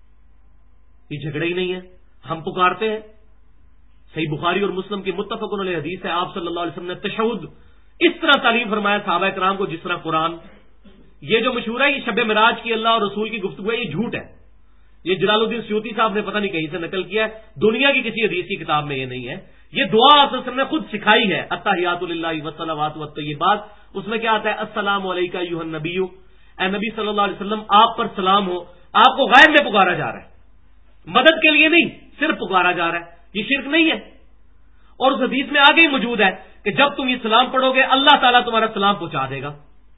یہ جھگڑا ہی نہیں ہے، ہم پکارتے ہیں۔ صحیح بخاری اور مسلم کی متفق علیہ حدیث ہے، آپ صلی اللہ علیہ وسلم نے تشہد اس طرح تعلیم فرمایا صحابہ کرام کو جس طرح قرآن۔ یہ جو مشہور ہے یہ شب معراج کی اللہ اور رسول کی گفتگو ہے، یہ جھوٹ ہے، یہ جلال الدین سیوطی صاحب نے پتہ نہیں کہیں سے نقل کیا ہے، دنیا کی کسی حدیث کی کتاب میں یہ نہیں ہے۔ یہ دعا آپ صلی اللہ علیہ وسلم نے خود سکھائی ہے، التحیات للہ والصلوات والطیبات، اس میں کیا آتا ہے السلام علیکہ ایھا النبی، اے نبی صلی اللہ علیہ وسلم آپ پر سلام ہو۔ آپ کو غائب میں پکارا جا رہا ہے، مدد کے لیے نہیں، صرف پکارا جا رہا ہے، یہ شرک نہیں ہے۔ اور اس حدیث میں آگے ہی موجود ہے کہ جب تم یہ سلام پڑھو گے اللہ تعالیٰ تمہارا سلام پہنچا دے گا۔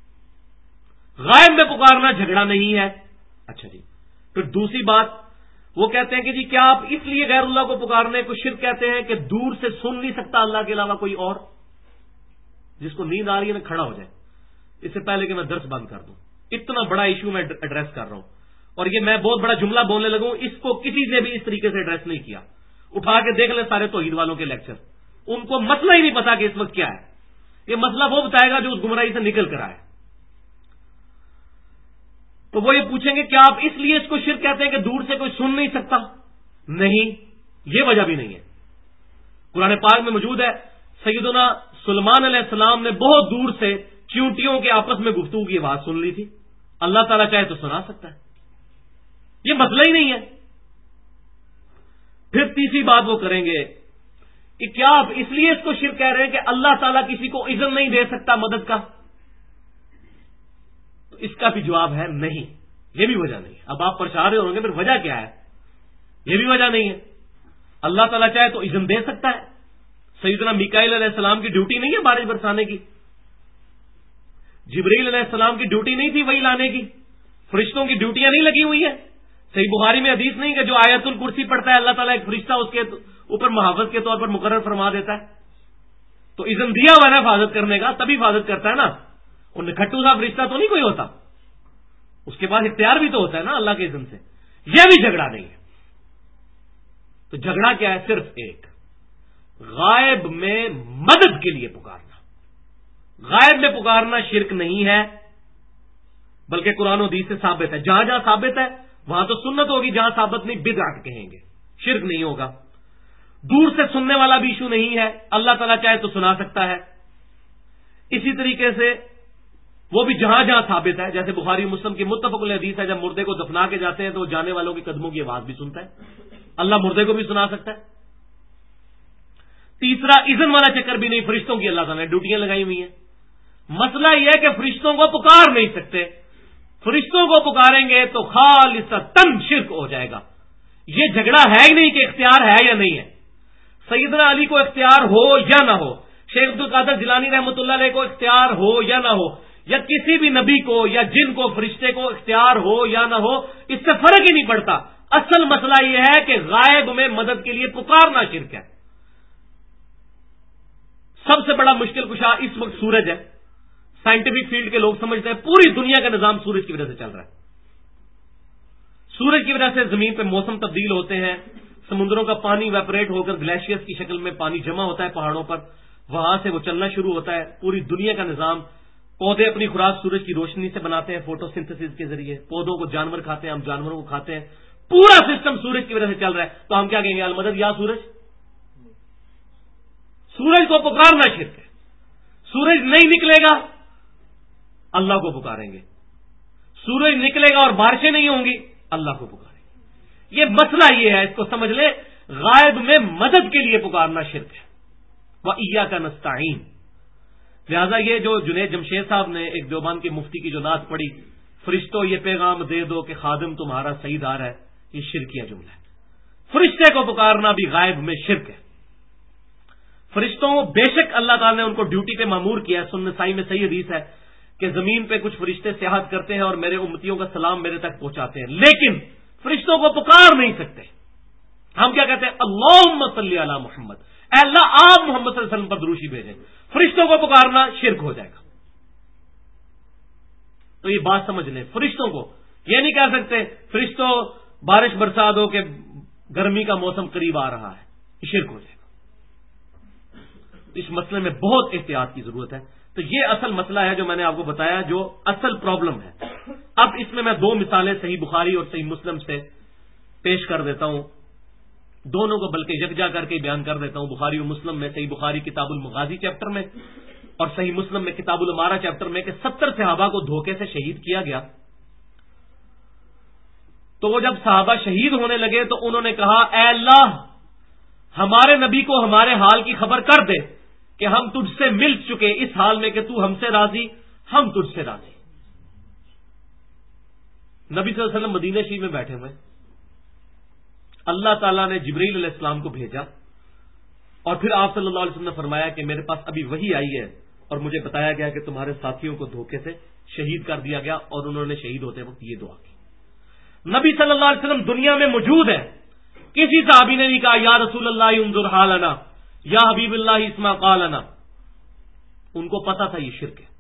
غائب میں پکارنا جھگڑا نہیں ہے۔ اچھا جی، پھر دوسری بات، وہ کہتے ہیں کہ جی کیا آپ اس لیے غیر اللہ کو پکارنے کو شرک کہتے ہیں کہ دور سے سن نہیں سکتا اللہ کے علاوہ کوئی اور؟ جس کو نیند آ رہی ہے نا کھڑا ہو جائے، اس سے پہلے کہ میں درس بند کر دوں، اتنا بڑا ایشو میں ایڈریس کر رہا ہوں، اور یہ میں بہت بڑا جملہ بولنے لگوں، اس کو کسی نے بھی اس طریقے سے ایڈریس نہیں کیا۔ اٹھا کے دیکھ لیں سارے توحید والوں کے لیکچر، ان کو مسئلہ ہی نہیں پتا کہ اس وقت کیا ہے۔ یہ مسئلہ وہ بتائے گا جو اس گمراہی سے نکل کر آئے۔ تو وہ یہ پوچھیں گے کیا آپ اس لیے اس کو شرک کہتے ہیں کہ دور سے کوئی سن نہیں سکتا؟ نہیں، یہ وجہ بھی نہیں ہے۔ قرآن پاک میں موجود ہے سیدنا سلیمان علیہ السلام نے بہت دور سے چیونٹیوں کے آپس میں گفتگو کی آواز سن لی تھی، اللہ تعالیٰ چاہے تو سنا سکتا ہے، یہ مسئلہ ہی نہیں ہے۔ پھر تیسری بات وہ کریں گے کہ کیا آپ اس لیے اس کو شرک کہہ رہے ہیں کہ اللہ تعالیٰ کسی کو اذن نہیں دے سکتا مدد کا؟ تو اس کا بھی جواب ہے نہیں، یہ بھی وجہ نہیں ہے۔ اب آپ پرچا رہے ہوں گے پھر وجہ کیا ہے؟ یہ بھی وجہ نہیں ہے۔ اللہ تعالیٰ چاہے تو اذن دے سکتا ہے۔ سیدنا میکائیل علیہ السلام کی ڈیوٹی نہیں ہے بارش برسانے کی، جبرائیل علیہ السلام کی ڈیوٹی نہیں تھی وہی لانے کی، فرشتوں کی ڈیوٹیاں نہیں لگی ہوئی ہیں؟ صحیح بخاری میں حدیث نہیں کہ جو آیت الکرسی پڑھتا ہے اللہ تعالیٰ ایک فرشتہ اس کے اوپر محافظ کے طور پر مقرر فرما دیتا ہے؟ تو اذن دیا ہوا نا حفاظت کرنے کا، تبھی حفاظت کرتا ہے نا۔ اور نکھٹو صاحب فرشتہ تو نہیں کوئی ہوتا، اس کے پاس اختیار بھی تو ہوتا ہے نا اللہ کے اذن سے۔ یہ بھی جھگڑا نہیں ہے۔ تو جھگڑا کیا ہے؟ صرف ایک، غائب میں مدد کے لیے پکارنا۔ غائب میں پکارنا شرک نہیں ہے، بلکہ قرآن و حدیث سے ثابت ہے۔ جہاں جہاں ثابت ہے وہاں تو سنت ہوگی، جہاں ثابت نہیں بدعت کہیں گے، شرک نہیں ہوگا۔ دور سے سننے والا بھی ایشو نہیں ہے، اللہ تعالیٰ چاہے تو سنا سکتا ہے۔ اسی طریقے سے وہ بھی جہاں جہاں ثابت ہے، جیسے بخاری مسلم کی متفق علیہ حدیث ہے، جب مردے کو دفنا کے جاتے ہیں تو وہ جانے والوں کے قدموں کی آواز بھی سنتا ہے، اللہ مردے کو بھی سنا سکتا ہے۔ تیسرا، اذن والا چکر بھی نہیں، فرشتوں کی اللہ تعالیٰ نے ڈیوٹیاں لگائی ہوئی ہیں۔ مسئلہ یہ ہے کہ فرشتوں کو پکار نہیں سکتے، فرشتوں کو پکاریں گے تو خالصتاً شرک ہو جائے گا۔ یہ جھگڑا ہے ہی نہیں کہ اختیار ہے یا نہیں ہے، سیدنا علی کو اختیار ہو یا نہ ہو، شیخ عبد القادر جیلانی رحمۃ اللہ علیہ کو اختیار ہو یا نہ ہو، یا کسی بھی نبی کو یا جن کو فرشتے کو اختیار ہو یا نہ ہو، اس سے فرق ہی نہیں پڑتا۔ اصل مسئلہ یہ ہے کہ غائب میں مدد کے لیے پکارنا شرک ہے۔ سب سے بڑا مشکل کشا اس وقت سورج ہے۔ سائنٹیفک فیلڈ کے لوگ سمجھتے ہیں پوری دنیا کا نظام سورج کی وجہ سے چل رہا ہے۔ سورج کی وجہ سے زمین پہ موسم تبدیل ہوتے ہیں، سمندروں کا پانی ویپریٹ ہو کر گلیشیئرز کی شکل میں پانی جمع ہوتا ہے پہاڑوں پر، وہاں سے وہ چلنا شروع ہوتا ہے۔ پوری دنیا کا نظام، پودے اپنی خوراک سورج کی روشنی سے بناتے ہیں فوٹو سنتھسس کے ذریعے، پودوں کو جانور کھاتے ہیں، ہم جانوروں کو کھاتے ہیں، پورا سسٹم سورج کی وجہ سے چل رہا ہے۔ تو ہم کیا کہیں گے؟ المدد یا سورج؟ سورج کو پکارنا شرک ہے۔ سورج نہیں نکلے گا، اللہ کو پکاریں گے۔ سورج نکلے گا اور بارشیں نہیں ہوں گی، اللہ کو پکاریں گے۔ یہ مسئلہ یہ ہے، اس کو سمجھ لیں، غائب میں مدد کے لیے پکارنا شرک ہے۔ وَإِيَّاكَ نَسْتَعِينُ۔ لہذا یہ جو جنید جمشید صاحب نے ایک دیوبند کے مفتی کی جو نعت پڑھی، فرشتوں یہ پیغام دے دو کہ خادم تمہارا سیدار ہے، یہ شرکیہ جملہ ہے۔ فرشتے کو پکارنا بھی غائب میں شرک ہے۔ فرشتوں بے شک اللہ تعالیٰ نے ان کو ڈیوٹی پہ مامور کیا ہے، سنن نسائی میں صحیح حدیث ہے کہ زمین پہ کچھ فرشتے سیاحت کرتے ہیں اور میرے امتیوں کا سلام میرے تک پہنچاتے ہیں، لیکن فرشتوں کو پکار نہیں سکتے۔ ہم کیا کہتے ہیں؟ اللہم صلی علی محمد، اے اللہ آپ محمد صلی اللہ علیہ وسلم پر دروشی بھیجیں۔ فرشتوں کو پکارنا شرک ہو جائے گا۔ تو یہ بات سمجھ لیں، فرشتوں کو یہ نہیں کہہ سکتے فرشتوں بارش برسا دو کہ گرمی کا موسم قریب آ رہا ہے، یہ شرک ہو جائے گا۔ اس مسئلے میں بہت احتیاط کی ضرورت ہے۔ تو یہ اصل مسئلہ ہے جو میں نے آپ کو بتایا، جو اصل پرابلم ہے۔ اب اس میں دو مثالیں صحیح بخاری اور صحیح مسلم سے پیش کر دیتا ہوں، دونوں کو بلکہ یکجا کر کے بیان کر دیتا ہوں۔ بخاری اور مسلم میں، صحیح بخاری کتاب المغازی چیپٹر میں اور صحیح مسلم میں کتاب الامارہ چیپٹر میں، کہ 70 صحابہ کو دھوکے سے شہید کیا گیا۔ تو وہ جب صحابہ شہید ہونے لگے تو انہوں نے کہا، اے اللہ ہمارے نبی کو ہمارے حال کی خبر کر دے کہ ہم تجھ سے مل چکے اس حال میں کہ تو ہم سے راضی، ہم تجھ سے راضی۔ نبی صلی اللہ علیہ وسلم مدینہ شریف میں بیٹھے ہوئے، اللہ تعالیٰ نے جبرائیل علیہ السلام کو بھیجا اور پھر آپ صلی اللہ علیہ وسلم نے فرمایا کہ میرے پاس ابھی وحی آئی ہے اور مجھے بتایا گیا کہ تمہارے ساتھیوں کو دھوکے سے شہید کر دیا گیا، اور انہوں نے شہید ہوتے وقت یہ دعا کی۔ نبی صلی اللہ علیہ وسلم دنیا میں موجود ہے، کسی صحابی نے نہیں کہا یا رسول اللہ انظر حالنا یا حبیب اللہ اسمع قالنا. ان کو پتا تھا یہ شرک ہے.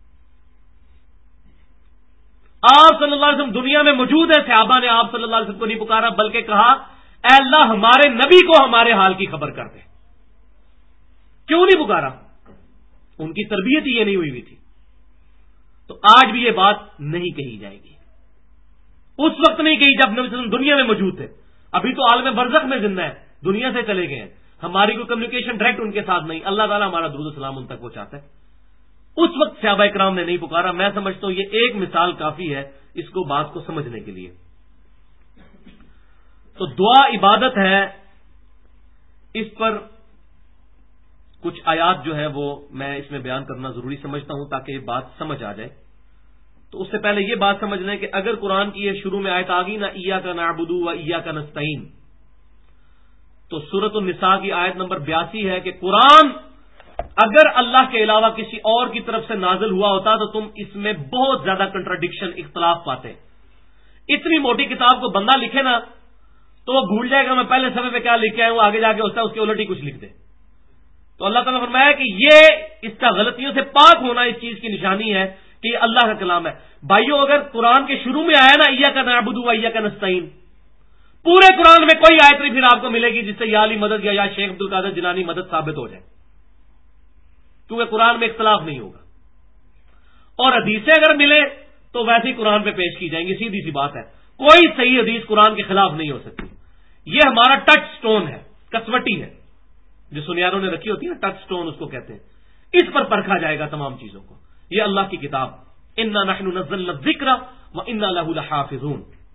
آپ صلی اللہ علیہ وسلم دنیا میں موجود ہے، صحابہ نے آپ صلی اللہ علیہ وسلم کو نہیں پکارا، بلکہ کہا اے اللہ ہمارے نبی کو ہمارے حال کی خبر کر دے. کیوں نہیں پکارا؟ ان کی تربیت ہی یہ نہیں ہوئی تھی. تو آج بھی یہ بات نہیں کہی جائے گی. اس وقت نہیں کہی جب نبی صلی اللہ علیہ وسلم دنیا میں موجود تھے. ابھی تو عالم برزخ میں زندہ ہے، دنیا سے چلے گئے ہیں، ہماری کوئی کمیونیکیشن ڈائریکٹ ان کے ساتھ نہیں. اللہ تعالیٰ ہمارا درود و سلام ان تک پہنچاتا ہے. اس وقت صحابہ کرام نے نہیں پکارا. میں سمجھتا ہوں یہ ایک مثال کافی ہے اس کو بات کو سمجھنے کے لیے. تو دعا عبادت ہے، اس پر کچھ آیات جو ہے وہ میں اس میں بیان کرنا ضروری سمجھتا ہوں تاکہ یہ بات سمجھ آ جائے. تو اس سے پہلے یہ بات سمجھ لیں کہ اگر قرآن کی یہ شروع میں آیت آ گئی نا ایاک نعبد و ایاک نستعین، تو سورۃ النساء کی آیت نمبر 82 ہے کہ قرآن اگر اللہ کے علاوہ کسی اور کی طرف سے نازل ہوا ہوتا تو تم اس میں بہت زیادہ کنٹراڈکشن، اختلاف پاتے. اتنی موٹی کتاب کو بندہ لکھے نا تو وہ بھول جائے گا میں پہلے صفحے پہ کیا لکھ کے آیا ہوں، آگے جا کے ہوتا ہے اس کے الٹ ہی کچھ لکھ دے. تو اللہ تعالیٰ نے فرمایا کہ یہ اس کا غلطیوں سے پاک ہونا اس چیز کی نشانی ہے کہ یہ اللہ کا کلام ہے. بھائیو اگر قرآن کے شروع میں آیا نا ایاک نعبد و ایاک نستعین، پورے قرآن میں کوئی آیت نہیں پھر آپ کو ملے گی جس سے یا علی مدد یا شیخ عبد القادر جیلانی مدد ثابت ہو جائے، کیونکہ قرآن میں اختلاف نہیں ہوگا. اور حدیثیں اگر ملے تو ویسے ہی قرآن پہ پیش کی جائیں گی. سیدھی سی بات ہے، کوئی صحیح حدیث قرآن کے خلاف نہیں ہو سکتی. یہ ہمارا ٹچ سٹون ہے، کسوٹی ہے جو سنیاروں نے رکھی ہوتی ہے نا، ٹچ سٹون اس کو کہتے ہیں. اس پر پرکھا جائے گا تمام چیزوں کو. یہ اللہ کی کتاب انا نحن نزلنا الذکر وانا لہ لحافظون.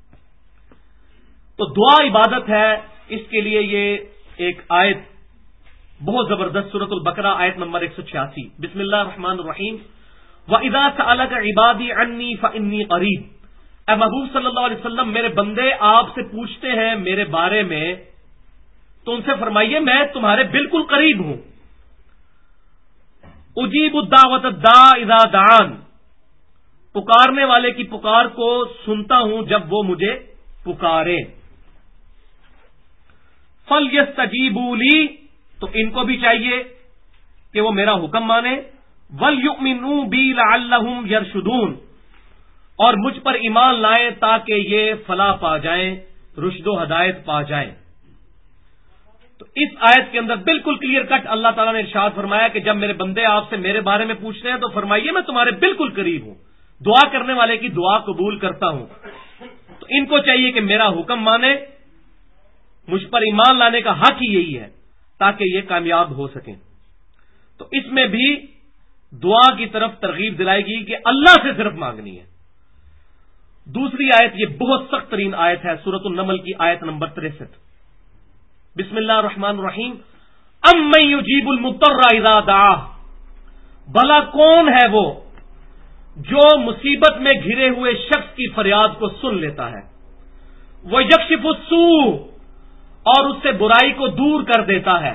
تو دعا عبادت ہے، اس کے لیے یہ ایک آیت بہت زبردست سورۃ البقرہ آیت نمبر 186، بسم اللہ الرحمن الرحیم وَإِذَا سَأَلَكَ عِبَادِي عَنِّي فَإِنِّي قَرِيبٌ. اے محبوب صلی اللہ علیہ وسلم میرے بندے آپ سے پوچھتے ہیں میرے بارے میں تو ان سے فرمائیے میں تمہارے بالکل قریب ہوں. اجیب الدعوۃ الداع اذا دعان، پکارنے والے کی پکار کو سنتا ہوں جب وہ مجھے پکارے. فَلْيَسْتَجِيبُوا لِي، تو ان کو بھی چاہیے کہ وہ میرا حکم مانے. وَلْيُؤْمِنُوا بِي لَعَلَّهُمْ يَرْشُدُونَ، اور مجھ پر ایمان لائیں تاکہ یہ فلاح پا جائیں، رشد و ہدایت پا جائیں. تو اس آیت کے اندر بالکل کلیئر کٹ اللہ تعالیٰ نے ارشاد فرمایا کہ جب میرے بندے آپ سے میرے بارے میں پوچھتے ہیں تو فرمائیے میں تمہارے بالکل قریب ہوں، دعا کرنے والے کی دعا قبول کرتا ہوں. تو ان کو چاہیے کہ میرا حکم مانے، مجھ پر ایمان لانے کا حق ہی یہی ہے تاکہ یہ کامیاب ہو سکیں. تو اس میں بھی دعا کی طرف ترغیب دلائے گی کہ اللہ سے صرف مانگنی ہے. دوسری آیت یہ بہت سخت ترین آیت ہے، سورۃ النمل کی آیت نمبر 63، بسم اللہ الرحمن الرحیم امن یجیب المضطر اذا دعاہ، بھلا کون ہے وہ جو مصیبت میں گھرے ہوئے شخص کی فریاد کو سن لیتا ہے. وہ یکشف السوء، اور اس سے برائی کو دور کر دیتا ہے،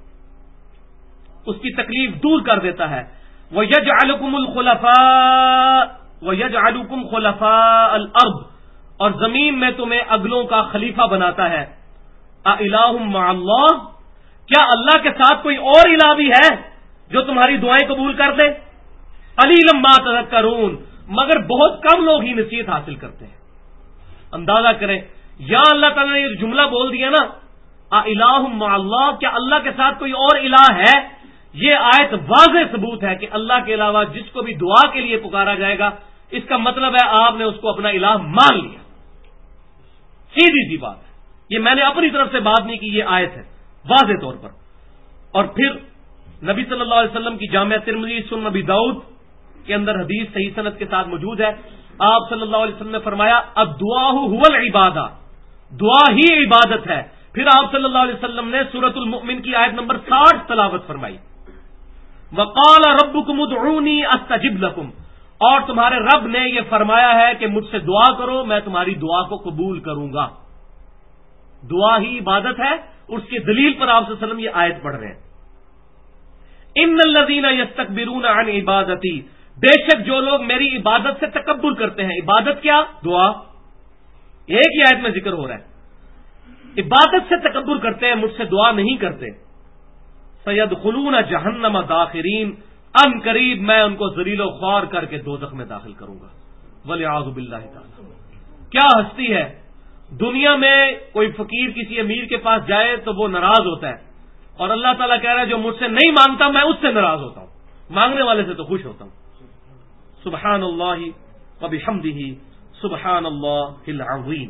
اس کی تکلیف دور کر دیتا ہے. وَيَجْعَلُكُمُ الْخُلَفَاءَ وَيَجْعَلُكُمْ خُلَفَاءَ الْأَرْضِ، اور زمین میں تمہیں اگلوں کا خلیفہ بناتا ہے. اَإِلَٰهٌ مَّعَ اللَّهِ، کیا اللہ کے ساتھ کوئی اور الہ بھی ہے جو تمہاری دعائیں قبول کر دے؟ قَلِيلًا مَّا تَذَكَّرُونَ، مگر بہت کم لوگ ہی نصیحت حاصل کرتے ہیں. اندازہ کریں یا اللہ تعالیٰ نے یہ جملہ بول دیا نا اِلَٰهٌ مَّعَ اللَّهِ، کیا اللہ کے ساتھ کوئی اور الہ ہے؟ یہ آیت واضح ثبوت ہے کہ اللہ کے علاوہ جس کو بھی دعا کے لیے پکارا جائے گا اس کا مطلب ہے آپ نے اس کو اپنا الہ مان لیا. سیدھی سی بات ہے، یہ میں نے اپنی طرف سے بات نہیں کی، یہ آیت ہے واضح طور پر. اور پھر نبی صلی اللہ علیہ وسلم کی جامعہ ترمذی سنن نبی داؤد کے اندر حدیث صحیح سند کے ساتھ موجود ہے. آپ صلی اللہ علیہ وسلم نے فرمایا الدعاء هو العبادہ، دعا ہی عبادت ہے. پھر آپ صلی اللہ علیہ وسلم نے سورۃ المؤمن کی آیت نمبر 60 تلاوت فرمائی. وقال ربکم ادعونی استجب لکم، اور تمہارے رب نے یہ فرمایا ہے کہ مجھ سے دعا کرو میں تمہاری دعا کو قبول کروں گا. دعا ہی عبادت ہے. اس کی دلیل پر آپ صلی اللہ علیہ وسلم یہ آیت پڑھ رہے ہیں. ان الذین یستکبرون عن عبادتی، بے شک جو لوگ میری عبادت سے تکبر کرتے ہیں. عبادت کیا؟ دعا. ایک ہی آیت میں ذکر ہو رہا ہے. عبادت سے تکبر کرتے ہیں, مجھ سے دعا نہیں کرتے. سیدخلون جہنم داخرین, ان قریب میں ان کو ذلیل و خوار کر کے دوزخ میں داخل کروں گا. والعیاذ باللہ تعالی. کیا ہستی ہے, دنیا میں کوئی فقیر کسی امیر کے پاس جائے تو وہ ناراض ہوتا ہے, اور اللہ تعالیٰ کہہ رہا ہے جو مجھ سے نہیں مانگتا میں اس سے ناراض ہوتا ہوں, مانگنے والے سے تو خوش ہوتا ہوں. سبحان اللہ وبحمدہ سبحان اللہ العظیم.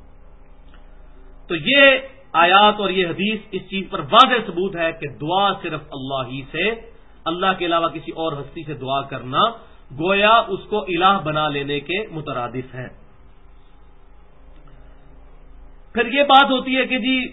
تو یہ آیات اور یہ حدیث اس چیز پر واضح ثبوت ہے کہ دعا صرف اللہ ہی سے, اللہ کے علاوہ کسی اور ہستی سے دعا کرنا گویا اس کو الہ بنا لینے کے مترادف ہے. پھر یہ بات ہوتی ہے کہ جی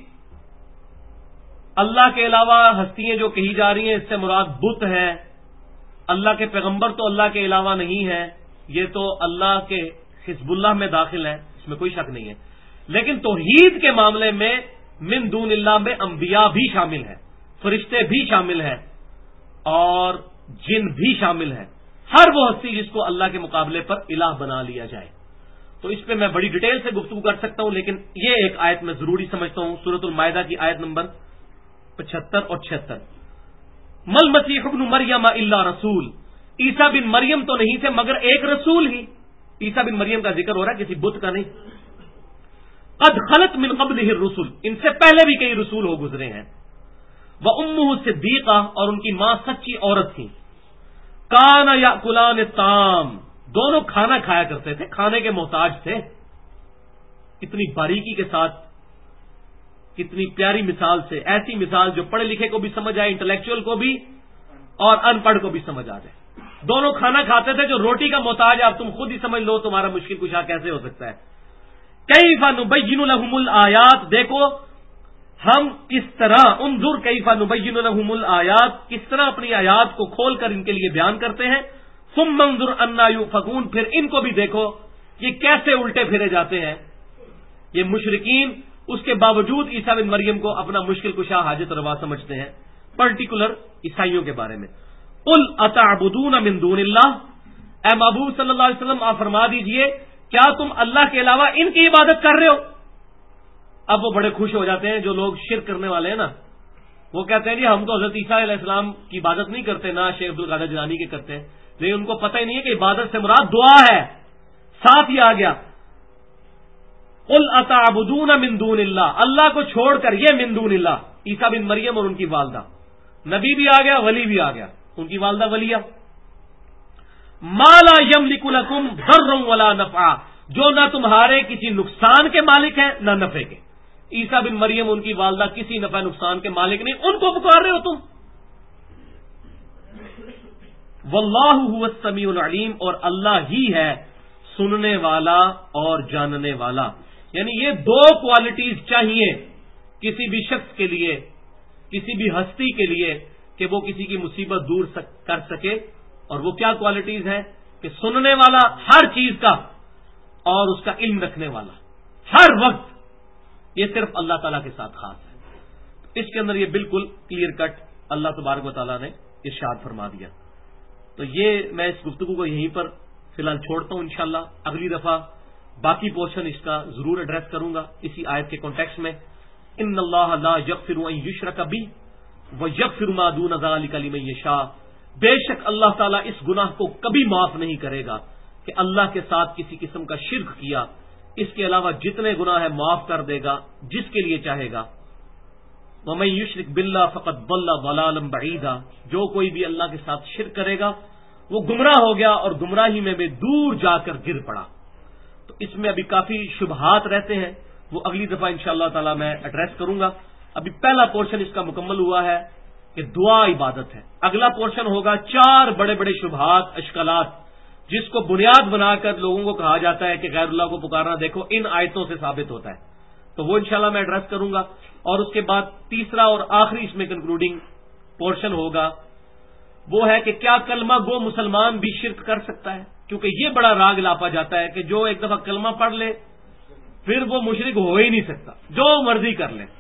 اللہ کے علاوہ ہستیاں جو کہی جا رہی ہیں اس سے مراد بت ہے, اللہ کے پیغمبر تو اللہ کے علاوہ نہیں ہے, یہ تو اللہ کے حزب اللہ میں داخل ہے, اس میں کوئی شک نہیں ہے. لیکن توحید کے معاملے میں من دون اللہ میں انبیاء بھی شامل ہیں, فرشتے بھی شامل ہیں, اور جن بھی شامل ہیں. ہر وہ ہستی جس کو اللہ کے مقابلے پر الہ بنا لیا جائے. تو اس پہ میں بڑی ڈیٹیل سے گفتگو کر سکتا ہوں, لیکن یہ ایک آیت میں ضروری سمجھتا ہوں, سورۃ المائدہ کی آیت نمبر 75 اور 76. مل مسیح ابن مریم الا رسول, عیسیٰ بن مریم تو نہیں تھے مگر ایک رسول ہی. عیسیٰ بن مریم کا ذکر ہو رہا ہے, کسی بت کا نہیں. قد خلت من قبلہ الرسل, ان سے پہلے بھی کئی رسول ہو گزرے ہیں. وامہ صدیقہ, اور ان کی ماں سچی عورت تھی. کانا یاکلان الطعام, دونوں کھانا کھایا کرتے تھے, کھانے کے محتاج تھے. اتنی باریکی کے ساتھ, کتنی پیاری مثال سے, ایسی مثال جو پڑھے لکھے کو بھی سمجھ آئے, انٹلیکچوئل کو بھی اور ان پڑھ کو بھی سمجھ آ جائے. دونوں کھانا کھاتے تھے, جو روٹی کا محتاج ہے, اب تم خود ہی سمجھ لو تمہارا مشکل کشا کیسے ہو سکتا ہے. کیف نبین لہم الآیات, دیکھو ہم کس طرح, انظر کیف نبین لہم الآیات, کس طرح اپنی آیات کو کھول کر ان کے لیے بیان کرتے ہیں. ثم انظر انا یؤفکون, پھر ان کو بھی دیکھو یہ کیسے الٹے پھرے جاتے ہیں. یہ مشرکین اس کے باوجود عیسیٰ بن مریم کو اپنا مشکل کشا حاجت روا سمجھتے ہیں, پرٹیکولر عیسائیوں کے بارے میں. قل اتعبدون من دون اللہ, اے محبوب صلی اللہ علیہ وسلم آپ فرما دیجئے کیا تم اللہ کے علاوہ ان کی عبادت کر رہے ہو. اب وہ بڑے خوش ہو جاتے ہیں جو لوگ شرک کرنے والے ہیں نا, وہ کہتے ہیں جی ہم تو حضرت عیسیٰ علیہ السلام کی عبادت نہیں کرتے, نہ شیخ عبد القادر جیلانی کے کرتے ہیں, لیکن ان کو پتہ ہی نہیں ہے کہ عبادت سے مراد دعا ہے. ساتھ ہی آ گیا قل اتعبدون من دون اللہ, اللہ کو چھوڑ کر یہ من دون اللہ, عیسیٰ بن مریم اور ان کی والدہ, نبی بھی آ گیا ولی بھی آ گیا, ان کی والدہ ولیہ. ما لا یملک لکم ضرا ولا نفعا, جو نہ تمہارے کسی نقصان کے مالک ہیں نہ نفع کے. عیسیٰ بن مریم ان کی والدہ کسی نفع نقصان کے مالک نہیں, ان کو پکار رہے ہو تم. واللہ هو السمیع العلیم, اور اللہ ہی ہے سننے والا اور جاننے والا. یعنی یہ دو کوالٹیز چاہیے کسی بھی شخص کے لیے, کسی بھی ہستی کے لیے, کہ وہ کسی کی مصیبت دور کر سکے. اور وہ کیا کوالٹیز ہے کہ سننے والا ہر چیز کا, اور اس کا علم رکھنے والا ہر وقت. یہ صرف اللہ تعالیٰ کے ساتھ خاص ہے. اس کے اندر یہ بالکل کلیئر کٹ اللہ تبارک و تعالیٰ نے ارشاد فرما دیا. تو یہ میں اس گفتگو کو یہیں پر فی الحال چھوڑتا ہوں. انشاءاللہ اگلی دفعہ باقی پورشن اس کا ضرور ایڈریس کروں گا اسی آیت کے کانٹیکسٹ میں. ان اللہ لا یغفر ان یشرک بہ ویغفر ما دون ذلک لمن یشاء, بے شک اللہ تعالیٰ اس گناہ کو کبھی معاف نہیں کرے گا کہ اللہ کے ساتھ کسی قسم کا شرک کیا, اس کے علاوہ جتنے گناہ ہیں معاف کر دے گا جس کے لیے چاہے گا. وَمَن یشرک باللہ فقد ضل ضلالا بعیدا, جو کوئی بھی اللہ کے ساتھ شرک کرے گا وہ گمراہ ہو گیا اور گمراہی میں بھی دور جا کر گر پڑا. تو اس میں ابھی کافی شبہات رہتے ہیں, وہ اگلی دفعہ انشاءاللہ تعالی میں ایڈریس کروں گا. ابھی پہلا پورشن اس کا مکمل ہوا ہے کہ دعا عبادت ہے. اگلا پورشن ہوگا 4 بڑے بڑے شبہات, اشکالات, جس کو بنیاد بنا کر لوگوں کو کہا جاتا ہے کہ غیر اللہ کو پکارنا دیکھو ان آیتوں سے ثابت ہوتا ہے. تو وہ انشاءاللہ میں ایڈریس کروں گا. اور اس کے بعد تیسرا اور آخری اس میں کنکلوڈنگ پورشن ہوگا, وہ ہے کہ کیا کلمہ گو مسلمان بھی شرک کر سکتا ہے, کیونکہ یہ بڑا راگ لاپا جاتا ہے کہ جو ایک دفعہ کلمہ پڑھ لے پھر وہ مشرک ہو ہی نہیں سکتا, جو مرضی کر لے.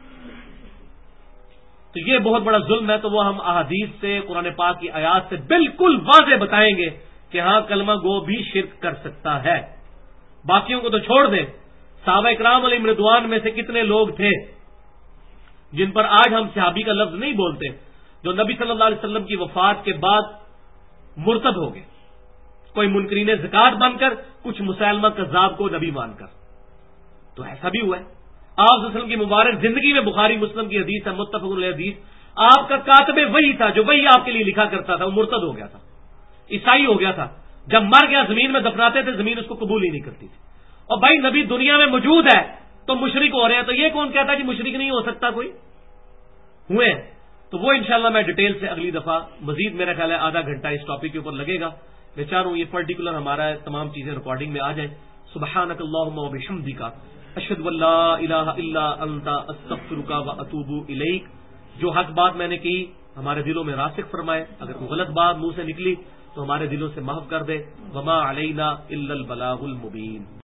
تو یہ بہت بڑا ظلم ہے. تو وہ ہم احادیث سے, قرآن پاک کی آیات سے بالکل واضح بتائیں گے کہ ہاں کلمہ گو بھی شرک کر سکتا ہے. باقیوں کو تو چھوڑ دیں, صحابہ اکرام علیہم رضوان میں سے کتنے لوگ تھے جن پر آج ہم صحابی کا لفظ نہیں بولتے، جو نبی صلی اللہ علیہ وسلم کی وفات کے بعد مرتد ہو گئے، کوئی منکرین زکات بن کر، کچھ مسلمہ کذاب کو نبی مان کر. تو ایسا بھی ہوا ہے. آپ صلی اللہ علیہ وسلم کی مبارک زندگی میں بخاری مسلم کی حدیث ہے، متفق علیہ حدیث، آپ کا کاتب وہی تھا جو وہی آپ کے لیے لکھا کرتا تھا، وہ مرتد ہو گیا تھا، عیسائی ہو گیا تھا. جب مر گیا زمین میں دفناتے تھے، زمین اس کو قبول ہی نہیں کرتی تھی. اور بھائی نبی دنیا میں موجود ہے تو مشرک ہو رہے ہیں، تو یہ کون کہتا ہے کہ مشرک نہیں ہو سکتا کوئی؟ ہوئے ہیں. تو وہ انشاءاللہ میں ڈیٹیل سے اگلی دفعہ مزید، میرا خیال ہے آدھا گھنٹہ اس ٹاپک کے اوپر لگے گا. میں چاہ رہا ہوں یہ پرٹیکولر ہمارا تمام چیزیں ریکارڈنگ میں آ جائیں. سبحانک اللہم و بحمدک، اشہد ان لا الہ الا انت، استغفرک و اتوب الیک. جو حق بات میں نے کی ہمارے دلوں میں راسخ فرمائے، اگر کوئی غلط بات منہ سے نکلی تو ہمارے دلوں سے محو کر دے. وما علینا الا البلاغ المبین.